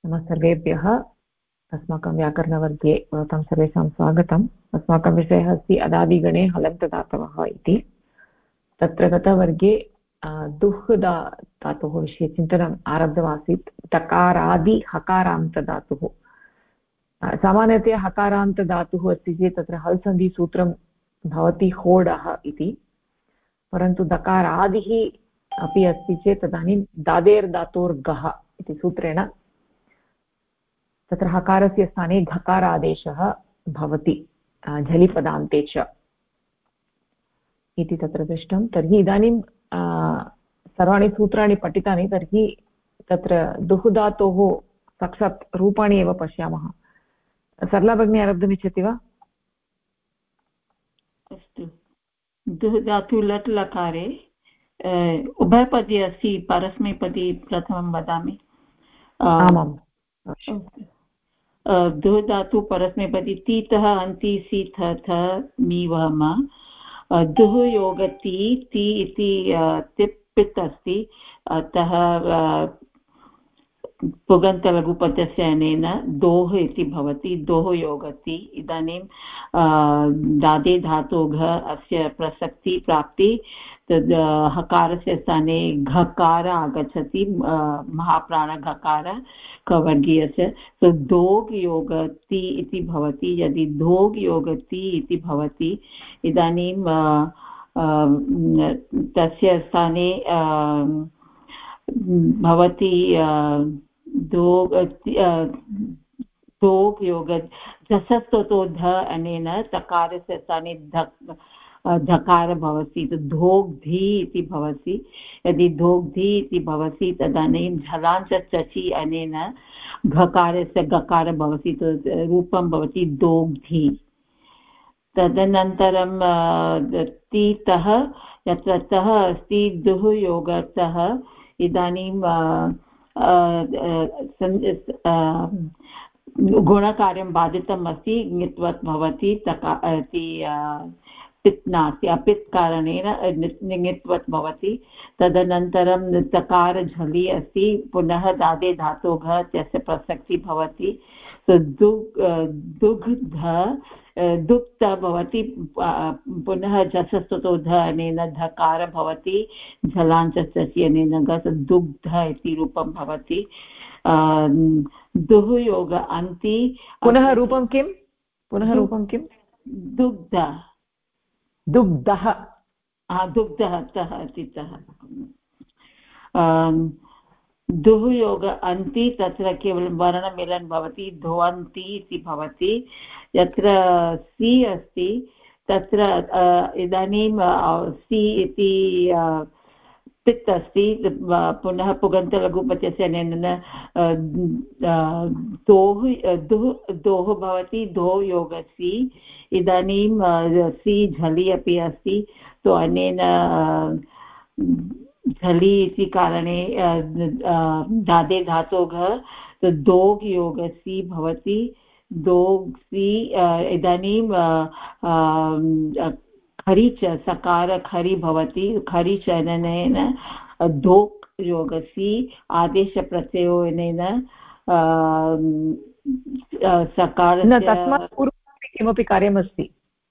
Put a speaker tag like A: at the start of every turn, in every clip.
A: नमः सर्वेभ्यः। अस्माकं व्याकरणवर्गे भवतां सर्वेषां स्वागतम्। अस्माकं विषयः अस्ति अदादिगणे हलन्त धातवः इति। तत्र गतवर्गे दुह् धातोः विषये चिन्तनम् आरब्धमासीत्। तकारादि हकारान्तधातुः, सामान्यतया हकारान्तधातुः अस्ति चेत् तत्र हल् सन्धिसूत्रं भवति होडः इति, परन्तु दकारादिः अपि अस्ति चेत् तदानीं दादेर्धातोर्गः इति सूत्रेण तत्र हकारस्य स्थाने घकारादेशः भवति झलिपदान्ते च इति तत्र दृष्टं। तर्हि इदानीं सर्वाणि सूत्राणि पठितानि, तर्हि तत्र दुह् धातोः साक्षात् रूपाणि एव पश्यामः। सरला भगिनी आरब्धुमिच्छति वा?
B: अस्तु। दुह् धातु लट् लकारे उभयपदी अस्ति, परस्मैपदी प्रथमं वदामि।
A: आमाम्,
B: दुह् धातु परस्मैपदी तीतः अन्ति सीथ थ मी वम। दुह् योगति ति इति तिप् पित् अस्ति, अतः पुगन्तलघुपदस्य अनेन दोः इति भवति, दोः योगति। इदानीं दादे धातोः अस्य प्रसक्ति प्राप्ति, तद् हकारस्य स्थाने घकार आगच्छति, महाप्राणघकार कवर्गीयस्य। तो दोग् योगति इति भवति। यदि दोग् योगति इति भवति, इदानीं तस्य स्थाने भवति दोग् योग झसस्तोतो ध अनेन तकारस्य स्थाने धकार भवति, धोग्धि इति भवति। यदि धोग्धि इति भवति तदानीं झलाञ्च चचि अनेन घकारस्य गकार भवति, रूपं भवति दोग्धि। तदनन्तरं तीतः यत्र तः अस्ति दुह् योगतः, इदानीं गुणकार्यं बाधितम् अस्ति, ङित्वत् भवति, पित् नास्ति, अपित् कारणेन ङित्वत् भवति। तदनन्तरं तकार झलि अस्ति, पुनः दादे धातोः तस्य प्रसक्ति भवति। दुग्ध दुग्ध भवति, पुनः झसस्तुतो ध अनेन धकार भवति, झलाञ्चस्य अनेन गस् दुग्ध इति रूपं भवति। दुह् योग अन्ति,
A: पुनः रूपं किं? पुनः रूपं किं?
B: दुग्ध,
A: दुग्धः,
B: दुग्धः तः तितः। दुह् योग अन्ति, तत्र केवलं वर्णमेलनं भवति, ध्वन्ति इति भवति। यत्र सि अस्ति तत्र इदानीं सि इति पित् अस्ति, पुनः पुगन्तलघुपदस्य अनेन दोः भवति, धो योगसि। इदानीं सि झलि अपि अस्ति, तो अनेन झलि इति कारणे दादे धातोः दोग् योगसि भवति, दोग्सि। इदानीं खरि च सकार खरि भवति, खरि च अनेन दोक् योगसि आदेशप्रत्ययोनेन सकारस्य।
A: तस्मात् पूर्वं किमपि कार्यमस्ति?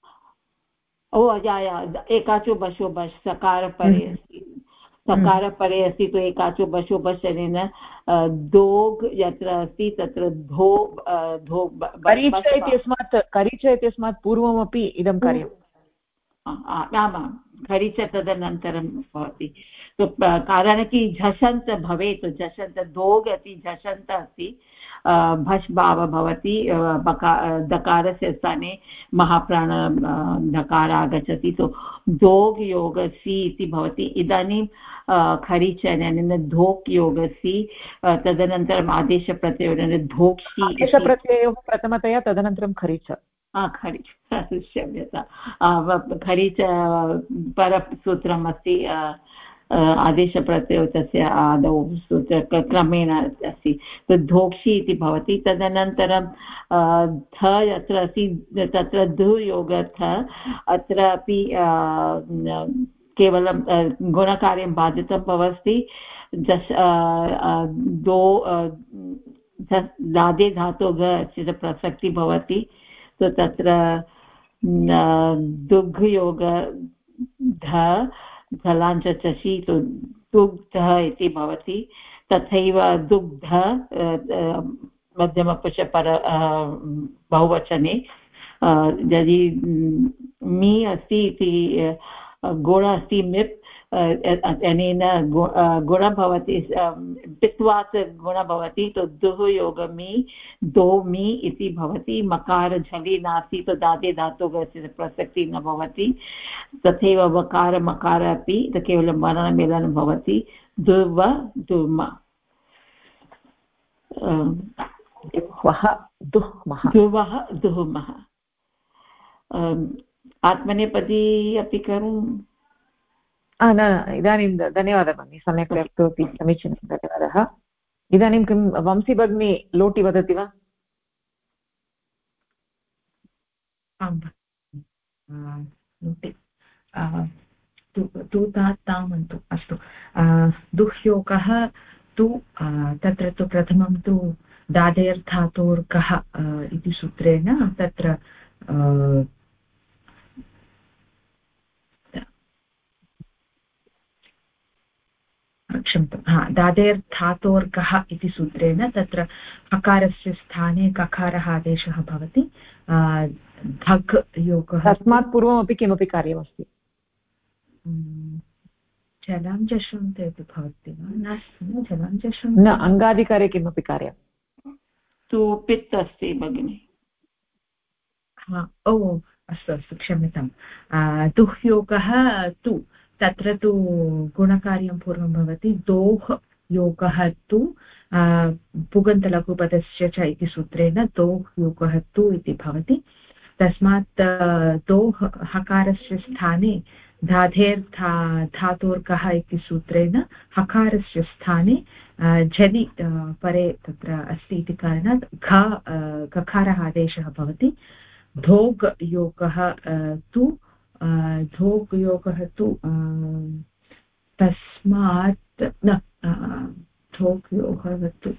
B: एकाचो बशो बश् सकार परे अस्ति, सकार परे अस्ति, तो एकाचो बशो बश् अनेन दोग् यत्र अस्ति तत्र धो
A: करिच इत्यस्मात् पूर्वमपि इदं कार्यम्।
B: आमां, खरिच तदनन्तरं भवति। कारणं कि झषन्त भवेत्, झषन्त दोग् अस्ति, झषन्त अस्ति, भष् भावः भवति, दकारस्य स्थाने महाप्राण धकार आगच्छति, तो दोग् योगसि इति भवति। इदानीं खरिच अनेन धोक् योगसि, तदनन्तरम् आदेशप्रत्ययोः धोक्षि,
A: आदेशप्रत्ययोः प्रथमतया, तदनन्तरं खरिच।
B: खरिच, क्षम्यता, खरिच परसूत्रम् अस्ति, आदेशप्रत्ययो तस्य आदौ सूत्रक्रमेण अस्ति, धोक्षि इति भवति। तदनन्तरं थ यत्र अस्ति तत्र धु योगथ, अत्रापि केवलं गुणकार्यं बाधितं भवति। दादे धातोः अस्य प्रसक्ति भवति तो तत्र दुग्धयोग ध झलाञ्च चषि तो दुग्धः इति भवति तथैव दुग्ध मध्यमपुरुषपर बहुवचने यदि मी अस्ति इति गुण अस्ति मिप् अनेन गुण भवति पित्वात् गुण भवति तो दुः योगमी दो मी इति भवति मकार झलि नास्ति तो दादे धातोः प्रसक्तिः न भवति तथैव वकार मकार अपि केवलं वर्णमेलनं भवति दुर्व दुर्म
A: दुह्वः दुह्मः
B: दुर्वः दुह्मः आत्मनेपदी अपि करोमि
A: न इदानीं धन्यवादः भगिनि सम्यक् उक्तवती समीचीनं धन्यवादः इदानीं किं वंशी भगिनी लोटि वदति वा
C: आम् लोटि तु तामन्तु अस्तु दुह्योगः तु तत्र तु प्रथमं तु दादेर्धातोर्कः इति सूत्रेण तत्र क्षम्यतां दादेर्धातोर्कः इति सूत्रेण तत्र हकारस्य स्थाने ककारः आदेशः भवति धक् योगः
A: तस्मात् पूर्वमपि किमपि कार्यमस्ति
C: जलं जषन्ते इति भवति वा नास्ति जलं जषन्
A: न अङ्गाधिकारे किमपि कार्यं
B: तु पित् अस्ति भगिनि
C: ओ अस्तु अस्तु क्षम्यतां दुह्योगः तु तत्र तु गुणकार्यं पूर्वं भवति दोः योगः तु पुगन्तलघुपदस्य च इति सूत्रेण दोः योगः तु इति भवति तस्मात् दोः हकारस्य स्थाने धातोर्कः इति सूत्रेण हकारस्य स्थाने झलि परे तत्र अस्ति इति कारणात् घकारः आदेशः भवति धोग् योगः तु धोग् योगः तु तस्मात् न धोग् योगः तु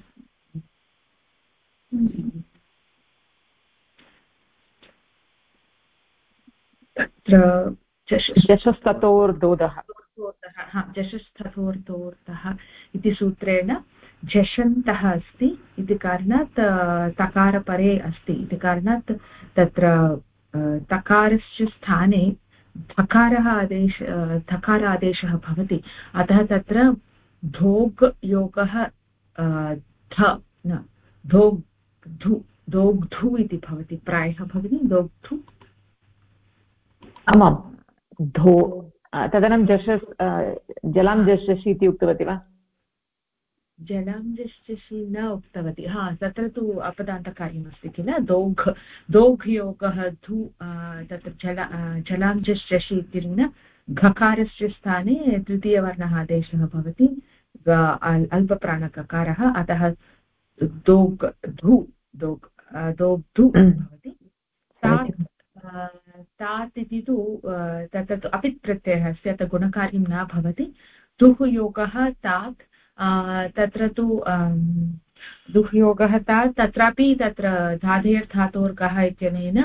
C: तत्र
A: जशस्ततोर्दोदः
C: जशस्ततोर्दोदः इति सूत्रेण झषन्तः अस्ति इति कारणात् तकारपरे अस्ति इति कारणात् तत्र तकारस्य स्थाने धकार आदेशः भवति अतः तत्र धोग् योगः ध न दोग्धु इति भवति प्रायः भगिनि दोग्धु
A: आमां धो तदनं जलं जषसि इति उक्तवती वा
C: जलं जषसि न उक्तवती तत्र तु अपदान्तकार्यमस्ति किल दोघ् योगः धु तत्र जलां जषसि इत्यनेन घकारस्य स्थाने तृतीयवर्णः आदेशः भवति अल्पप्राणककारः अतः दोग् धु दोग्धु भवति तात् इति तु तत्र तु अपित् प्रत्ययः अस्ति अतः गुणकार्यं न भवति दुः योगः तात् तत्र तु दुह्योगः तात् तत्रापि तत्र धाधेर्धातोर्कः इत्यनेन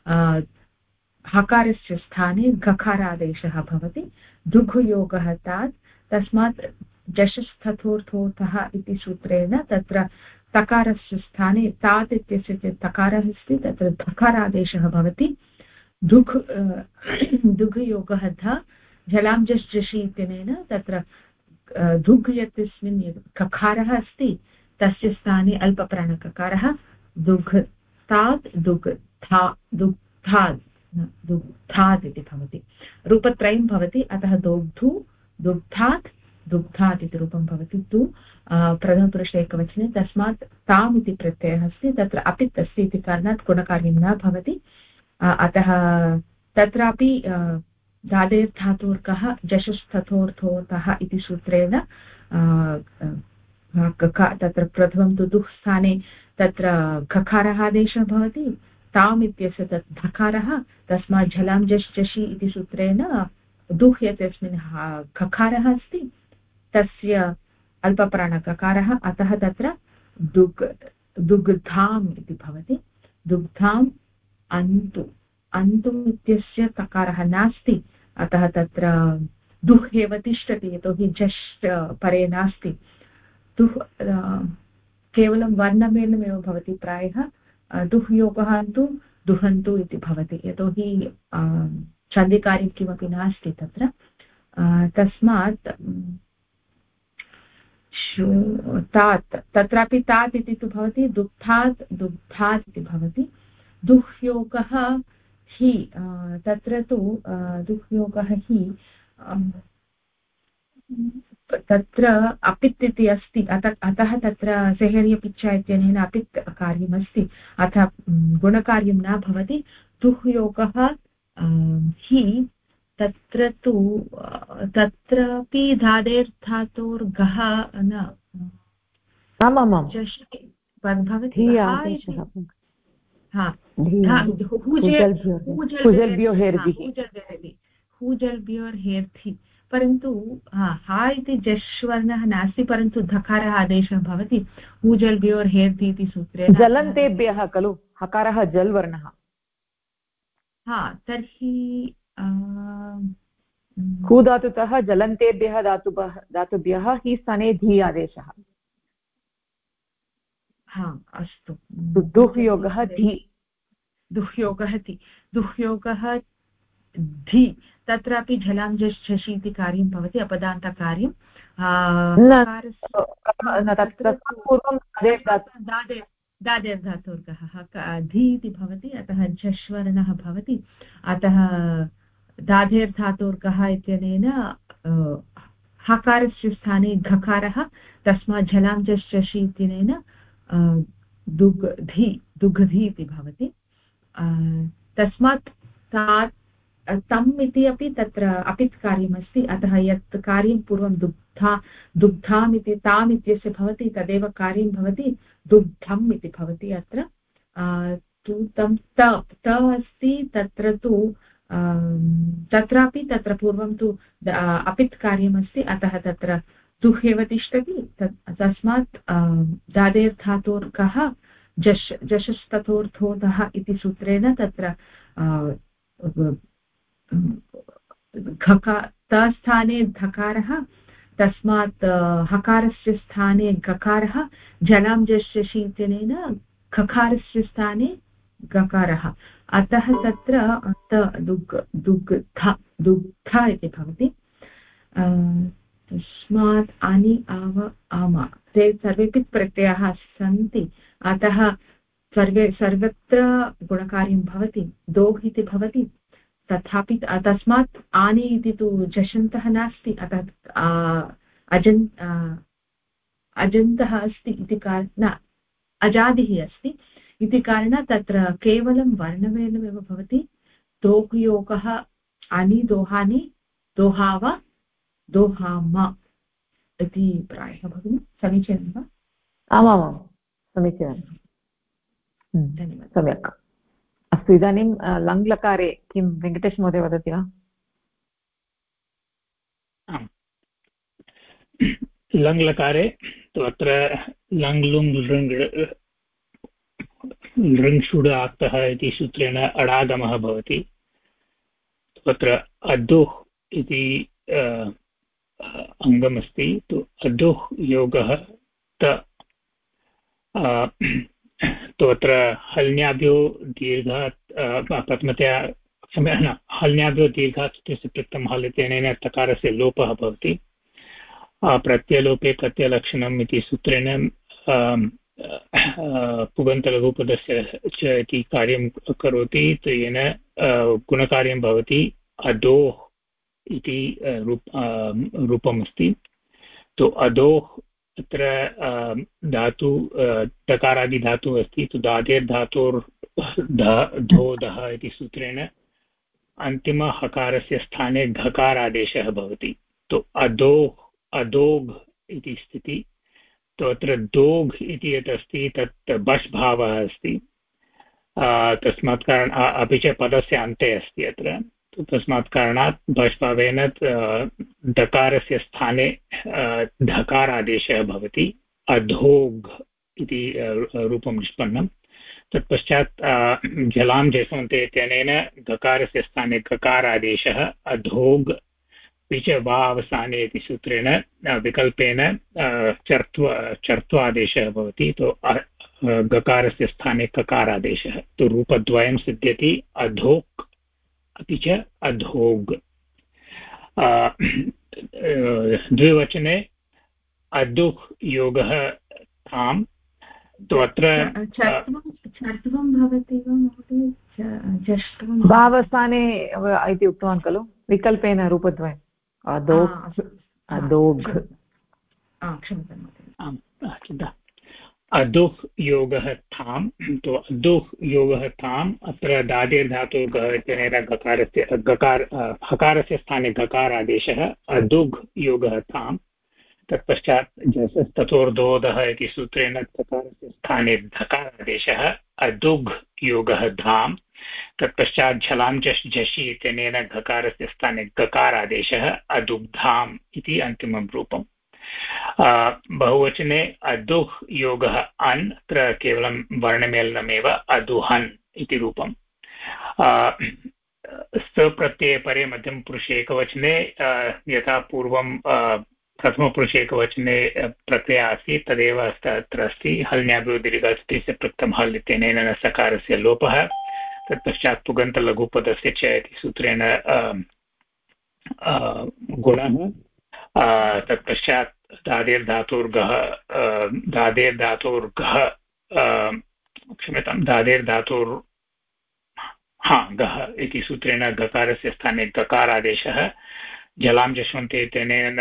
C: हकारस्य स्थाने घकारादेशः भवति दुघुयोगः तात् तस्मात् जशस्थथोर्थोऽर्थः इति सूत्रेण तत्र तकारस्य स्थाने तात् इत्यस्य तकारः अस्ति तत्र धकारादेशः भवति दुघयोगः ध झलां जषि इत्यनेन तत्र धुग् यस्मिन् ककारः अस्ति तस्य स्थाने अल्पप्राणककारः दुग्धात् दुग्धात् इति भवति रूपत्रयं भवति अतः दुग्धात् इति रूपं भवति तु प्रथमपुरुषे एकवचने तस्मात् ताम् इति प्रत्ययः अस्ति तत्र अपित् अस्ति इति कारणात् गुणकार्यं न भवति अतः तत्रापि धादेर्धातोर्कः जशस्थथोर्थोऽर्थः इति सूत्रेण तत्र प्रथमं तु दुः स्थाने तत्र घकारः आदेशः भवति ताम् इत्यस्य तत् धकारः तस्मात् झलां जषि इति सूत्रेण दुः यस्मिन् घकारः अस्ति तस्य अल्पप्राणककारः अतः तत्र दुग्धाम् इति भवति दुग्धाम् अन्तु अन्तुम् इत्यस्य तकारः नास्ति अतः तत्र दुह् एव तिष्ठति यतोहि झष् परे नास्ति दुह् केवलं वर्णमेलनमेव भवति प्रायः दुह् योगः तु दुहन्तु इति भवति यतोहि सन्धिकार्यं किमपि नास्ति तत्र तस्मात् तात् तत्रापि तात् इति तु भवति दुग्धात् दुग्धात् इति भवति दुह्योगः हि तत्र तु दुह्योगः हि तत्र अपित् इति अस्ति अतः तत्र सेहर्यपिच्छा इत्यनेन अपित् कार्यमस्ति अतः गुणकार्यं न भवति दुह्योगः हि तत्र तु तत्रापि धादेर्धातोर्गः न
A: आमामां
C: भवति हूजल्भ्योर्हेर्धि परन्तु हा इति जश् वर्णः नास्ति परन्तु धकारः आदेशः भवति हूजल्भ्योर्हेर्धि इति सूत्रेण
A: जलन्तेभ्यः खलु हकारः जल् वर्णः
C: तर्हि
A: हू धातुतः जलन्तेभ्यः धातुभ्यः हि स्थाने धी आदेशः
C: अस्तु
A: दुह्योगः धी
C: दुह्योगः धी तत्रापि झलां झषि इति कार्यं भवति अपदान्तकार्यं दादेर्धातुर्गः धी इति भवति अतः झष्वर्णः भवति अतः दाधेर्धातुर्गः इत्यनेन हकारस्य स्थाने घकारः तस्मात् झलां झषि इत्यनेन दुग्धी इति भवति तस्मात् तम् इति अपि तत्र अपित् कार्यमस्ति अतः यत् कार्यं पूर्वं दुग्धाम् इति ताम् इत्यस्य भवति तदेव कार्यं भवति दुग्धम् इति भवति अत्र तु तं त अस्ति तत्र तु तत्रापि तत्र पूर्वं तु अपित् कार्यमस्ति अतः तत्र दुह् एव तिष्ठति तस्मात् दादेर्धातोर्कः जशस्ततोर्थोधः इति सूत्रेण तत्र तस्थाने धकारः तस्मात् हकारस्य स्थाने गकारः जलां झषि इत्यनेन खकारस्य स्थाने गकारः अतः तत्र दुग्ध इति भवति तस्मात् अनि आव आम ते सर्वेपि प्रत्ययाः सन्ति अतः सर्वत्र गुणकार्यं भवति दोह् इति भवति तथापि तस्मात् आनि इति तु झषन्तः नास्ति अतः अजन्तः अस्ति इति न अजादिः अस्ति इति कारणात् तत्र केवलं वर्णमेलनमेव भवति दोह्योगः अनि दोहानि दोहाव दोहाम इति प्रायः भगिनि समीचीनं वा
A: आमामां समीचीनं
C: धन्यवादः
A: सम्यक् अस्तु इदानीं लङ्लकारे किं वेङ्कटेश महोदय वदति वा
D: लङ्लकारे तु अत्र लङ् लुङ् लृङ् आक्तः इति सूत्रेण अडागमः भवति तत्र अदुः इति अङ्गमस्ति तु अदुः योगः तो अत्र हल्न्याभ्यो दीर्घात् प्रथमतया हल्न्याभ्यो दीर्घात् इत्यस्य पृक्तं हल् इत्यनेन तकारस्य लोपः भवति प्रत्ययलोपे प्रत्ययलक्षणम् इति सूत्रेण पुगन्तलघुपदस्य च इति कार्यं करोति येन गुणकार्यं भवति अदोः इति रूपमस्ति तो अदोः अत्र धातु तकारादिधातुः अस्ति तु दादेर्धातोर्धोधः इति सूत्रेण अन्तिमहकारस्य स्थाने घकारादेशः भवति तो अदोघ् इति स्थितिः तो अत्र दोघ् इति यत् अस्ति तत् बश् भावः अस्ति तस्मात् कारणात् अपि च पदस्य अन्ते अस्ति अत्र तस्मात् कारणात् बश् भावेन दकारस्य स्थाने धकारादेशः भवति अधोघ् इति रूपं निष्पन्नं। तत्पश्चात् झलां झषन्ते इत्यनेन गकारस्य स्थाने गकारादेशः अधोग् च वा अवसाने इति सूत्रेण विकल्पेन चर्त्वादेशः भवति। तो गकारस्य स्थाने ककारादेशः। तो रूपद्वयं सिद्ध्यति, अधोक् अपि च अधोग्। द्विवचने अदुः योगः ताम्। तो अत्र
C: चर्त्वं भवति वा महोदय?
A: भावस्थाने इति उक्तवान् खलु, विकल्पेन रूपद्वयम् अधोग् अधोग्।
C: क्षम्यतां।
D: अदुः योगः थाम्। तो अदुः योगः थाम्। अत्र दादिर्धातुः गः इत्यनेन हकारस्य स्थाने गकारादेशः अदुघ् योगः थाम्। तत्पश्चात् जसस्ततोर्धोदः इति सूत्रेण तकारस्य स्थाने धकारादेशः अदुघ् योगः धाम्। तत्पश्चात् झलां झषि इत्यनेन घकारस्य स्थाने गकारादेशः अदुग्धाम् इति अन्तिमं रूपम्। बहुवचने अदुः योगः अन्, अत्र केवलं वर्णमेलनमेव, अदुहन् इति रूपम्। सप्रत्यये परे मध्यमपुरुषे एकवचने यथा पूर्वं प्रथमपुरुषे एकवचने प्रत्ययः आसीत् तदेव अत्र अस्ति। हल्न्याभ्यो दीर्घस्य पृक्तं हल् इत्यनेन सकारस्य लोपः। तत्पश्चात् पुगन्तलघुपदस्य च इति सूत्रेण गुणः। तत्पश्चात् दादेर्धातुर्गः क्षम्यतां गः इति सूत्रेण गकारस्य स्थाने गकारादेशः। झलां झषन्ते इत्यनेन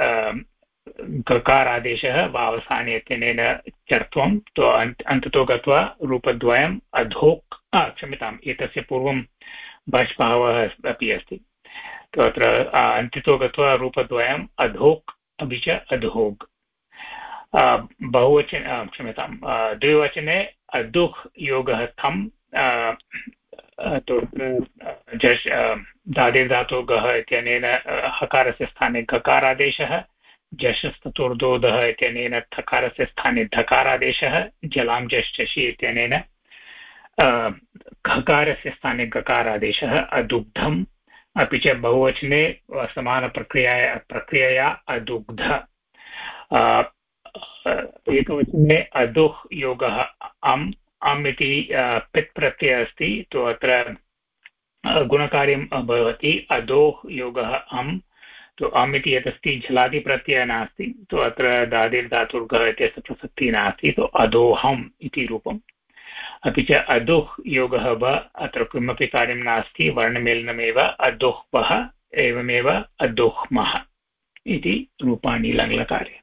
D: गकारादेशः वावसाने इत्यनेन चर्त्वं। तो अन्ततो गत्वा रूपद्वयम् अधोक्, क्षम्यताम्, एतस्य पूर्वं बाष्पावः अपि अस्ति। तो अत्र अन्तितो गत्वा रूपद्वयम् अधोक् अपि च अधोग्। बहुवचने क्षम्यतां द्विवचने अदुः योगः थम्। दादिर्धातुः गः इत्यनेन हकारस्य स्थाने गकारादेशः। झषस्ततोर्धोदः इत्यनेन थकारस्य स्थाने धकारादेशः। झलां झषि इत्यनेन घकारस्य स्थाने गकारादेशः अदुग्धम्। अपि च बहुवचने समानप्रक्रियया अदुग्ध। एकवचने अदुः योगः अम् इति पित् प्रत्ययः अस्ति। तो अत्र गुणकार्यं भवति अदोः योगः अम्। तो अम् इति यदस्ति झलादिप्रत्ययः नास्ति। तो अत्र दादिर्धातुर्गः इत्यस्य प्रसक्तिः नास्ति। तो अदोहम् इति रूपम्। अपि च अदुः योगः व, अत्र किमपि कार्यं नास्ति, वर्णमेलनमेव, अदुः वः, एवमेव अदुह्मः इति रूपाणि लङ्लकारे।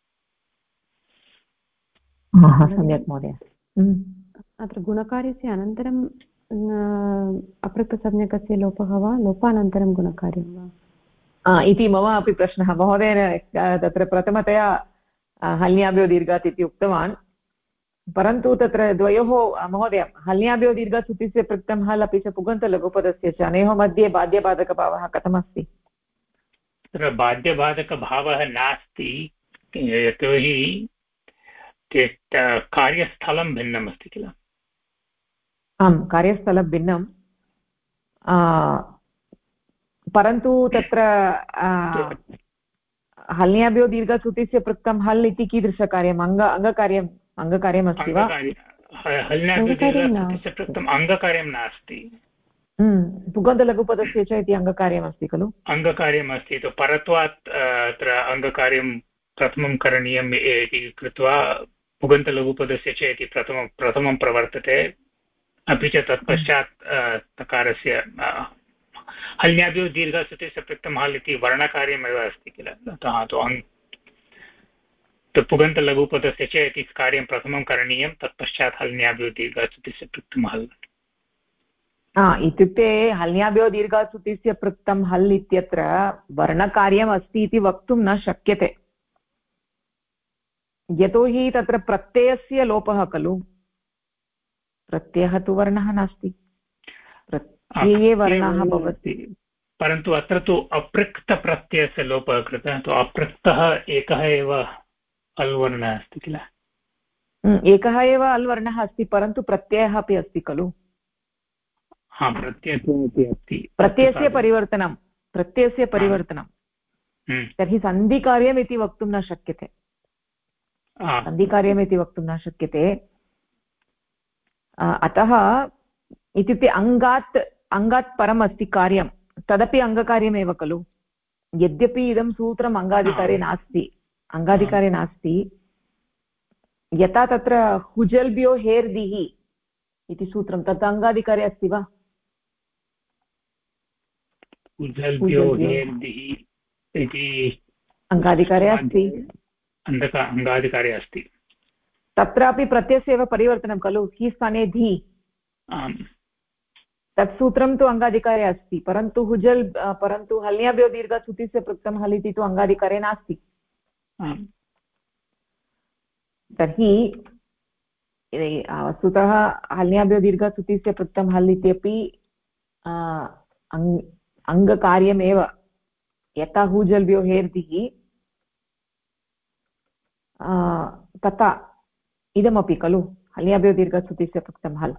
A: सम्यक् महोदय।
E: अत्र गुणकार्यस्य अनन्तरं अपृक्तसंज्ञकस्य लोपः वा लोपानन्तरं गुणकार्यं वा
A: इति मम अपि प्रश्नः। महोदयेन तत्र प्रथमतया हल्न्याभ्यो दीर्घात् इति उक्तवान्, परन्तु तत्र द्वयोः महोदय हल्न्याभ्यो दीर्घात् इत्यस्य पृक्तं हल् अपि च पुगन्तलघुपदस्य च अनयोः मध्ये बाध्यबाधकभावः कथमस्ति?
D: तत्र बाध्यबाधकभावः नास्ति, यतोहि कार्यस्थलं भिन्नम् अस्ति किल।
A: आम्, कार्यस्थलं भिन्नं, परन्तु तत्र हल्न्याभ्यो दीर्घसुतिस्य पृक्तं हल् इति कीदृशकार्यम्? अङ्गकार्यमस्ति वा?
D: हल्न्याभ्यो दीर्घसुतिस्य पृक्तम् अङ्गकार्यं नास्ति।
A: पुगन्तलघुपदस्य च इति अङ्गकार्यमस्ति खलु?
D: अङ्गकार्यमस्ति। तु परत्वात् अत्र अङ्गकार्यं प्रथमं करणीयम् इति कृत्वा पुगन्तलघुपदस्य च इति प्रथमं प्रवर्तते। अपि च तत्पश्चात् तकारस्य हल्न्याभ्यो दीर्घसुतिस्य पृक्तं हल् इति वर्णकार्यमेव अस्ति किल। अतः तु पुगन्तलघुपदस्य च इति कार्यं प्रथमं करणीयं, तत्पश्चात् हल्न्याभ्यो दीर्घसुतिस्य पृक्तं हल्।
A: इत्युक्ते हल्न्याभ्यो दीर्घसुतिस्य पृक्तं हल् इत्यत्र वर्णकार्यम् अस्ति इति वक्तुं न शक्यते, यतोहि तत्र प्रत्ययस्य लोपः खलु। प्रत्ययः तु वर्णः नास्ति, प्रत्यये वर्णः भवति।
D: परन्तु अत्र तु अपृक्तप्रत्ययस्य लोपः कृतः। तु अपृक्तः एकः एव हल् वर्णः अस्ति किल।
A: एकः एव अल् वर्णः अस्ति परन्तु प्रत्ययः अपि अस्ति खलु
D: प्रत्ययत्वमपि अस्ति
A: प्रत्ययस्य परिवर्तनं तर्हि सन्धिकार्यम् इति वक्तुं न शक्यते सन्धिकार्यम् इति वक्तुं न शक्यते अतः इत्युक्ते अङ्गात् परम् अस्ति कार्यं तदपि अङ्गकार्यमेव खलु यद्यपि इदं सूत्रम् अङ्गाधिकारे नास्ति यथा तत्र हुजल्भ्यो हेर्दिः इति सूत्रं तत् अङ्गाधिकारे अस्ति वा अङ्गाधिकारे अस्ति तत्रापि प्रत्ययस्य एव परिवर्तनं खलु हि स्थाने धि तत् सूत्रं तु अङ्गाधिकारे अस्ति परन्तु हल्याभ्यो दीर्घसुतिस्य पृक्तं हल् इति तु अङ्गाधिकारे नास्ति तर्हि वस्तुतः हल्याभ्यो दीर्घसुतिस्य पृक्तं हल् इत्यपि अङ्गकार्यमेव यथा हूजल्भ्यो हेर्दिः तथा इदमपि खलु हल्याभ्यो दीर्घसुतिस्य पृक्तं हल्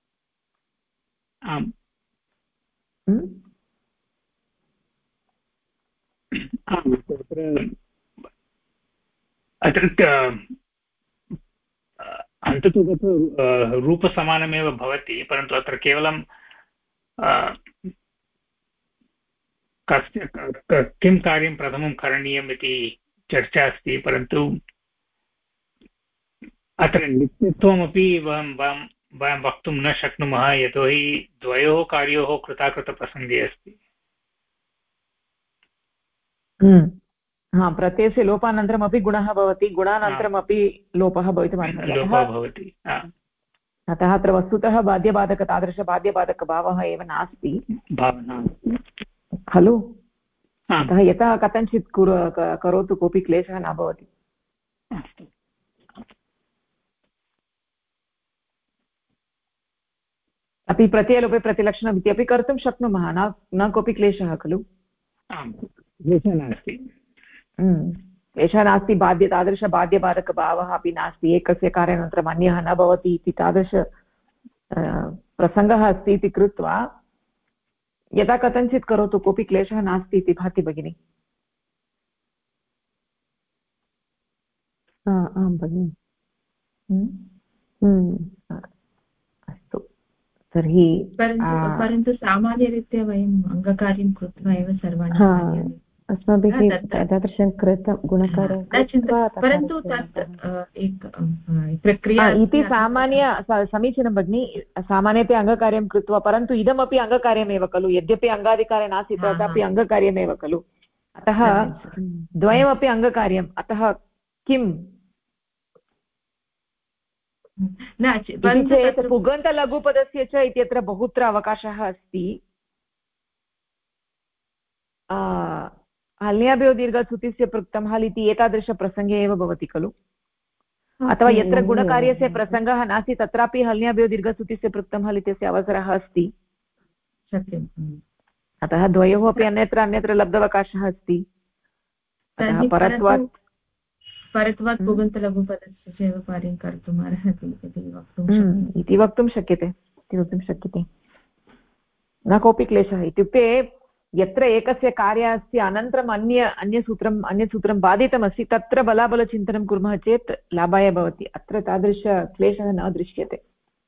D: अन्ततो तत् रूपसमानमेव भवति परन्तु अत्र केवलं किं कार्यं प्रथमं करणीयम् इति चर्चा अस्ति परन्तु अत्र नित्यत्वमपि वयं वक्तुं न शक्नुमः यतोहि द्वयोः कार्योः कृताकृतप्रसङ्गे अस्ति
A: प्रत्ययस्य लोपानन्तरमपि गुणः भवति गुणानन्तरमपि लोपः भवितुमर्हति अतः अत्र वस्तुतः बाध्यबाधक तादृशबाध्यबाधकभावः एव नास्ति खलु अतः यतः कथञ्चित् करोतु कोऽपि क्लेशः न भवति अपि प्रत्ययलोपे प्रतिलक्षणम् इत्यपि कर्तुं शक्नुमः न कोऽपि क्लेशः खलु
D: क्लेशः नास्ति
A: क्लेशः नास्ति तादृशबाध्यबाधकभावः अपि नास्ति एकस्य कार्यानन्तरम् अन्यः न भवति इति तादृश प्रसङ्गः अस्ति इति कृत्वा यदा कथञ्चित् करोतु कोऽपि क्लेशः नास्ति इति भाति भगिनि
E: आं भगिनि
A: अस्तु तर्हि
C: परन्तु सामान्यरीत्या वयम् अङ्गकार्यं कृत्वा एव सर्वाणि
E: अस्माभिः तादृशं कृतं गुणकारं
C: परन्तु तत् प्रक्रिया
A: इति समीचीनं भगिनि सामान्यतया अङ्गकार्यं कृत्वा परन्तु इदमपि अङ्गकार्यमेव खलु यद्यपि अङ्गाधिकारे नास्ति तथापि अङ्गकार्यमेव खलु अतः द्वयमपि अङ्गकार्यम् अतः किम् चेत् पुगन्तलघुपदस्य च इत्यत्र बहुत्र अवकाशः अस्ति हल्याभ्यो दीर्घसुतिस्य पृक्तं हल् इति एतादृशप्रसङ्गे एव भवति खलु अथवा यत्र गुणकार्यस्य प्रसङ्गः नास्ति तत्रापि हल्याभ्यो दीर्घसुतिस्य पृक्तं हल् इत्यस्य अवसरः अस्ति अतः द्वयोः अपि अन्यत्र लब्धावकाशः अस्ति
C: परत्वात् पुगन्तलघुपदस्य च एव कार्यं कर्तुम् अर्हति
A: इति वक्तुं शक्यते न कोऽपि क्लेशः इत्युक्ते यत्र एकस्य कार्यस्य अनन्तरम् अन्यसूत्रं बाधितमस्ति तत्र बलाबलचिन्तनं कुर्मः चेत् लाभाय भवति अत्र तादृशक्लेशः न दृश्यते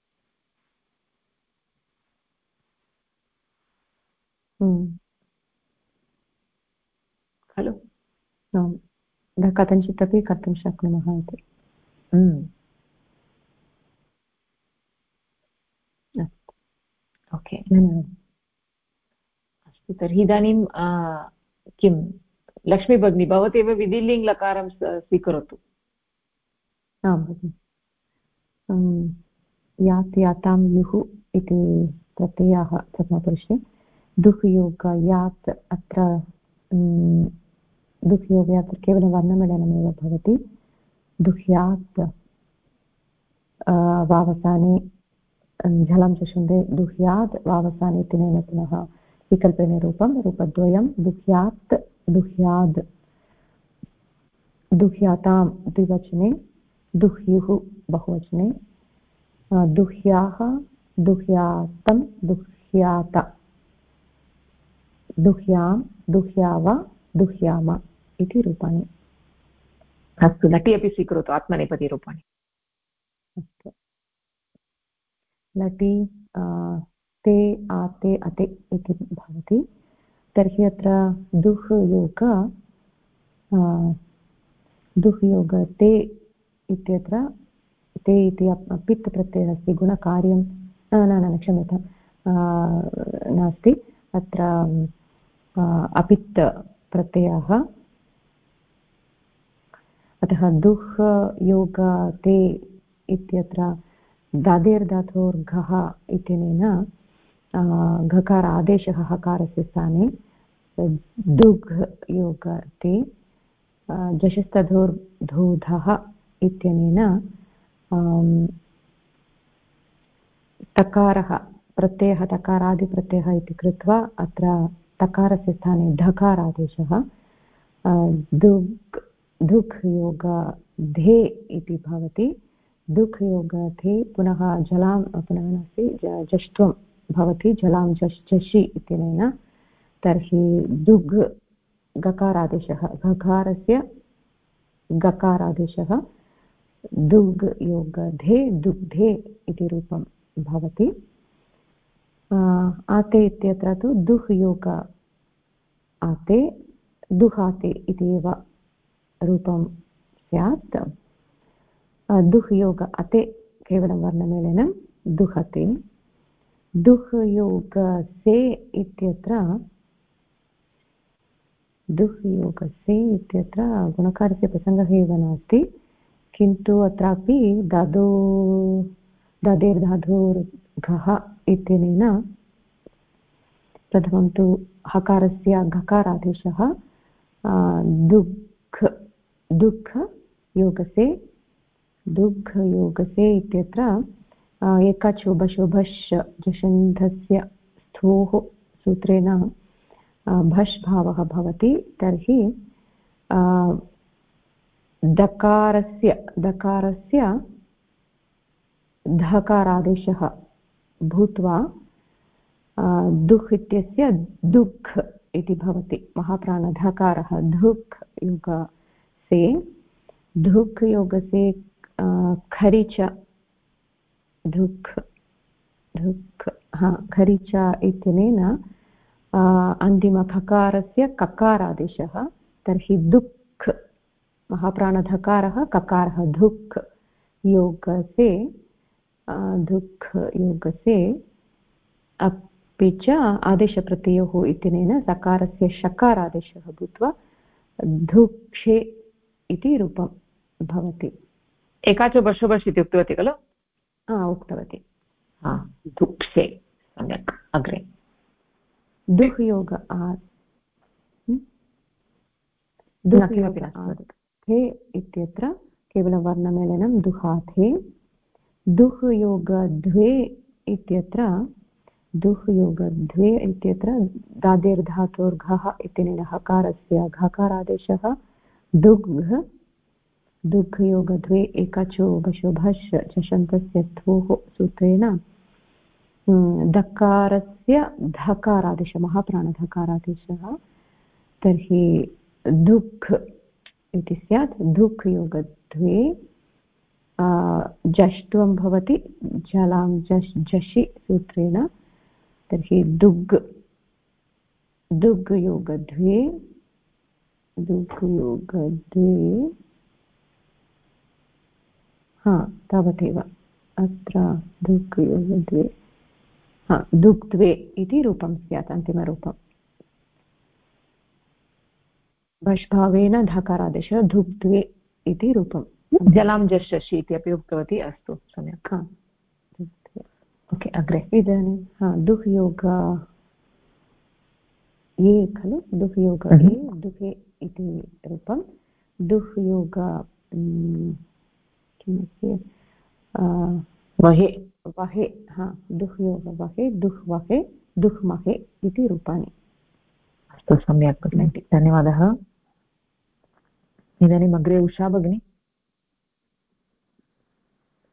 A: खलु
E: कथञ्चित् अपि कर्तुं शक्नुमः इति
A: ओके अस्तु तर्हि इदानीं किं लक्ष्मी भगिनी भवती एव विधिलिङ्गलकारं स्वीकरोतु
E: आं भगिनि यात् यातां युः इति प्रत्ययाः प्रथमपुरुषे दुह् योग यात् अत्र दुह् योगे अत्र केवलं वर्णमेलनमेव भवति दुह्यात् वावसाने झलं चषुन्दे दुह्यात् वावसाने तिनेन पुनः विकल्पेन रूपद्वयं दुह्यात् दुह्याद् दुह्यातां द्विवचने दुह्युः बहुवचने दुह्याः दुह्यातं दुह्यात दुह्यां दुह्याव दुह्याम इति रूपाणि।
A: अस्तु, लटि अपि स्वीकरोतु, आत्मनेपदीरूपाणि।
E: अस्तु, लटि ते आते अते इति भवति। तर्हि अत्र दुह् योग ते इत्यत्र ते इति पित् प्रत्ययः अस्ति, गुणकार्यं न क्षम्यतां नास्ति, अत्र अपित् प्रत्ययः। अतः दुह् योग ते इत्यत्र दादेर्धातोर्घः इत्यनेन घकार आदेशः हकारस्य स्थाने, दुघ् योग ते जशस्तधोर्धूधः इत्यनेन तकारः प्रत्ययः तकारादिप्रत्ययः इति कृत्वा अत्र तकारस्य स्थाने ढकारादेशः, दुघ् योग धे इति भवति। दुःख योग धे पुनः जलां पुनः नास्ति जष्ट्वं भवति, जलां जषि इत्यनेन। तर्हि दुग् गकारादेशः, घकारस्य गकारादेशः, दुग् योग धे दुग्धे इति रूपं भवति। आते इत्यत्र तु दुह् योग आते दुहाते इति एव रूपं स्यात्। दुह् योग अते केवलं वर्णमेलनं दुहते। दुह् योग से इत्यत्र दुह् योग से इत्यत्र गुणकारस्य प्रसङ्गः एव नास्ति, किन्तु अत्रापि ददेर्धातोर्घः इत्यनेन प्रथमं तु हकारस्य घकारादेशः, दुःख योगसे, दुग्ध योगसे इत्यत्र एकाचोभशोभश् जषन्धस्य स्थोः सूत्रेण भष् भावः भवति। तर्हि दकारस्य धकारादेशः भूत्वा दुह् इत्यस्य दुःख इति भवति, महाप्राणधकारः धुक् योगसे। धुक् योगसे खरिच धुक् खरिच इत्यनेन अन्तिमखकारस्य ककारादेशः। तर्हि दुःख महाप्राणधकारः ककारः धुक् योगसे, दुःख योगसे, अपि च आदेशप्रत्ययोः इत्यनेन सकारस्य षकारादेशः भूत्वा धुक्षे इति रूपं भवति।
A: एकाचो बशोबश् इति उक्तवती खलु?
E: उक्तवती।
A: दुःक्षे, सम्यक्। अग्रे
E: दुह् योग थे इत्यत्र केवलं वर्णमेलनं दुहाथे। दुह् योग द्वे इत्यत्र दुह् योग द्वे इत्यत्र दादेर्धातोर्घः इत्यनेन हकारस्य घकारादेशः दुग्ध, दुग्ध योग द्वे एकाचो बशोभश् चषन्तस्य थोः सूत्रेण दकारस्य धकारादेश, महाप्राणधकारादेशः। तर्हि दुःख इति स्यात्। दुःख योग द्वे जष्ट्वं भवति, जलां जषि सूत्रेण। तर्हि दुग् योग द्वे, दुग् योग द्वे, तावदेव अत्र दुग् योग द्वे, दुग्ध्वे इति रूपं स्यात्, अन्तिमरूपं। भष्भावेन धकारादेशः दुग्ध्वे इति रूपं।
A: जलां जषि इति अपि उक्तवती, अस्तु सम्यक्।
E: ओके, अग्रे इदानीं दुह् योग ये खलु, दुह् योग ये दुहे इति रूपं। दुह् योग किमस्ति
A: वहे,
E: वहे, दुह् योग वहे, दुह् वहे, दुह् महे इति रूपाणि।
A: अस्तु, सम्यक् भगिनी, धन्यवादः। इदानीम् अग्रे उषा भगिनी।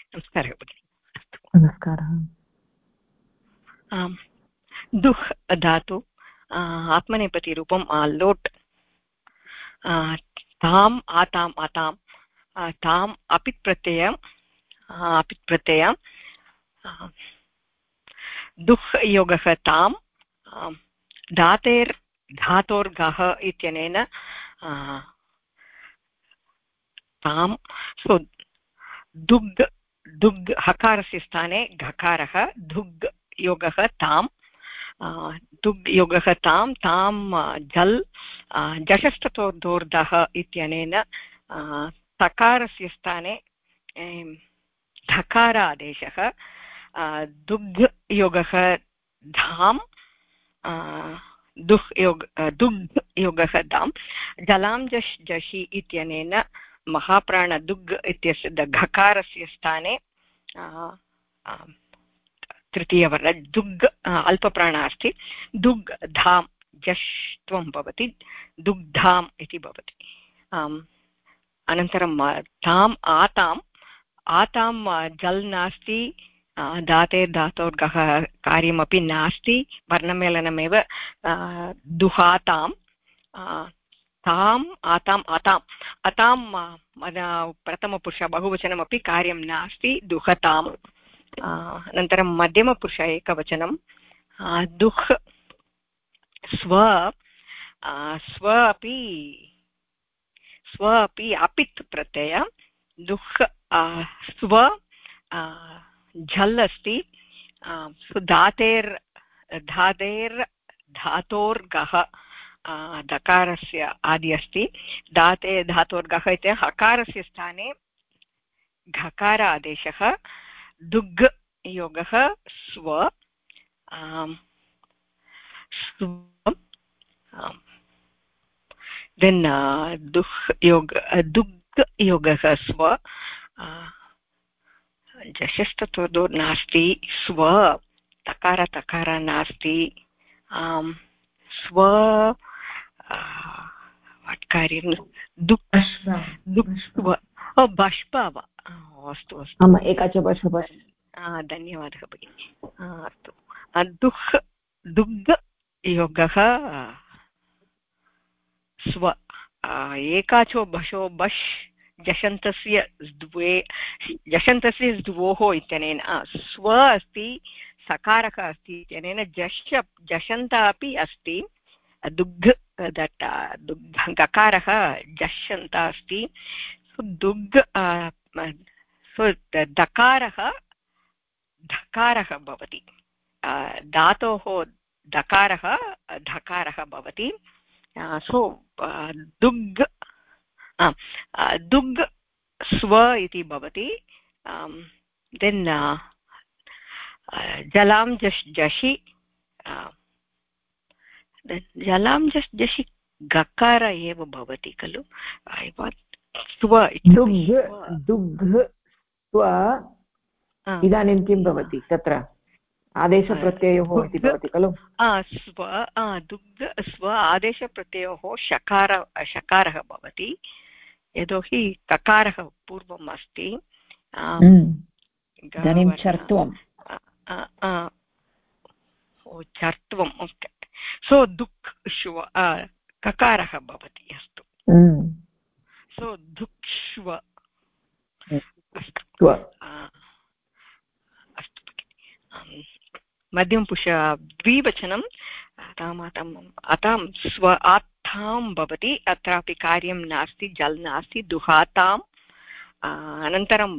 F: नमस्कारः भगिनि।
A: नमस्कारः।
F: दुह् धातु आत्मनेपदीरूपं लोट् ताम् आताम् आतां ताम् अपित् प्रत्ययम् दुह् योगः ताम् धातोर्गः इत्यनेन ताम् सो दुग् दुग् हकारस्य स्थाने घकारः दुग् योगः ताम् दुग् योगः ताम् तां जल् जषस्ततोर्धः इत्यनेन तकारस्य स्थाने धकार आदेशः दुग् योगः धाम् दुग् योगः धाम् जलां जश् जषि इत्यनेन महाप्राण दुग् इत्यस्य घकारस्य स्थाने तृतीयवर्ण दुग् अल्पप्राणः अस्ति दुग् धाम् जष्ट्वं भवति दुग्धाम् इति भवति। अनन्तरं ताम् आताम् आतां जल् नास्ति धाते धातोर्गः कार्यमपि नास्ति वर्णमेलनमेव दुहाताम् ताम् आताम् आताम् अतां प्रथमपुरुष बहुवचनमपि कार्यं नास्ति दुहताम्। अनन्तरं मध्यमपुरुष एकवचनं दुह् स्व अपि अपित् प्रत्यय दुह् स्व झल् अस्ति धातोर्गः दकारस्य आदि अस्ति धाते धातोर्गः इति हकारस्य स्थाने घकार आदेशः दुग् योगः स्व देन् दुग् योगः स्व जषस्ततोर्धो नास्ति स्व तकार नास्ति स्व कार्यं बष्प अस्तु अस्तु
A: एकाच बष्प
F: धन्यवादः भगिनि। अस्तु दुग् योगः स्व एकाचो बशो बश् जषन्तस्य द्वोः इत्यनेन स्व अस्ति सकारः अस्ति इत्यनेन जषन्त अपि अस्ति दुग् दुग् गकारः जषन्त अस्ति दुग् दकारः धकारः भवति धातोः दकारः धकारः भवति सो दुग् दुग् स्व इति भवति देन् जलां जश् जषि जलां जश् जषि गकार एव भवति खलु स्व
A: दुग् स्व इदानीं किं भवति तत्र आदेशप्रत्ययोः इति भवति खलु
F: स्व दुग् स्व आदेशप्रत्ययोः शकारः भवति यतोहि ककारः पूर्वम् अस्ति
A: इदानीं चर्त्वं
F: चर्त्वम् ओके सो दुक् श्व ककारः भवति अस्तु सो दुक्ष्व अस्तु मध्यमपुरुष द्विवचनं अतां स्व आत्तां भवति अत्रापि कार्यं नास्ति जल् नास्ति दुहाताम् अनन्तरं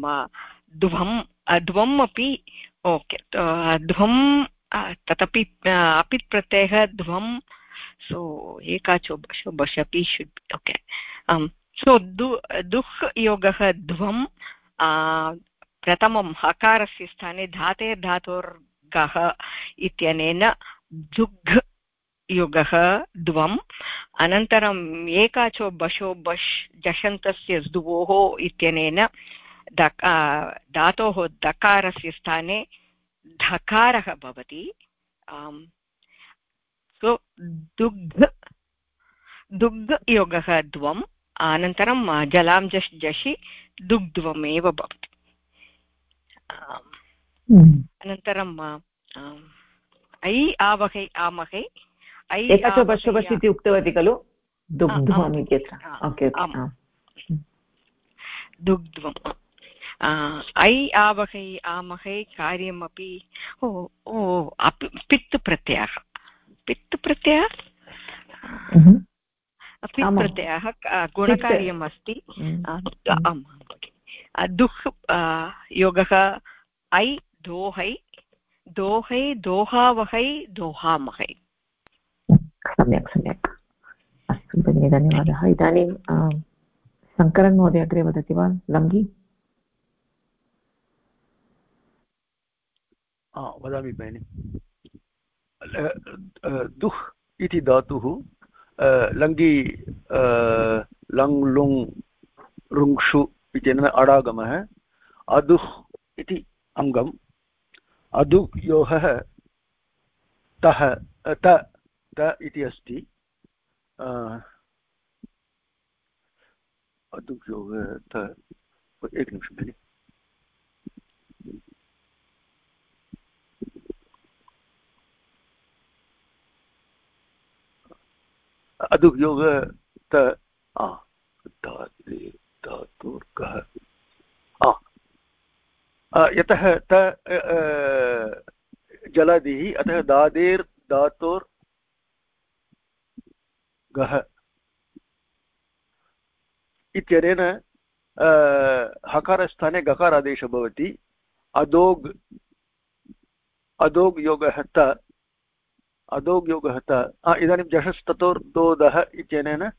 F: ध्वम् अपि ओके ध्वं तदपि अपित् प्रत्ययः ध्वं सो एकाचो बशो बशपि शुड् ओके सो दुह् योगः ध्वं प्रथमं हकारस्य स्थाने धातोर्गः इत्यनेन दुग् योगः द्वम् अनन्तरम् एकाचो बशो बश् जषन्तस्य द्वोः इत्यनेन धातोः दकारस्य स्थाने धकारः भवति सो दुग् योगः द्वम् अनन्तरं जलां जश् जषि दुग्ध्वमेव भवति अनन्तरं ऐ आवहै आमहै ऐ
A: एकचो पश्य पश्य इति उक्तवती खलु दुग्ध्वम् इत्यत्र ओके
F: दुग्ध्वम् ऐ आवहै आमहै कार्यमपि पित् प्रत्ययः पित् प्रत्ययः गुणकार्यम् अस्ति दुह् योगः ऐ दोहै दोहै दोहावहै दोहामहै
A: सम्यक् सम्यक् अस्तु भगिनि धन्यवादः इदानीं शङ्करन् महोदय अग्रे वदति वा लङ्घि
G: वदामि भगिनि दुह् इति धातुः लङ्घि लङ् लुङ् रुङ्क्षु इत्यनेन अडागमः अदुः इति अङ्गम् अदुयोः तः त इति अस्ति अदुयोः त एकनिमिषं भगिनि अदुयोग त धातुर्गः यतः त जलादिः अतः दादेर् धातोर् गः इत्यनेन हकारस्थाने गकारादेशः भवति अदोग् अदोग् योगः त अदोग् योगः त इदानीं जषस्ततोर्दोदः इत्यनेन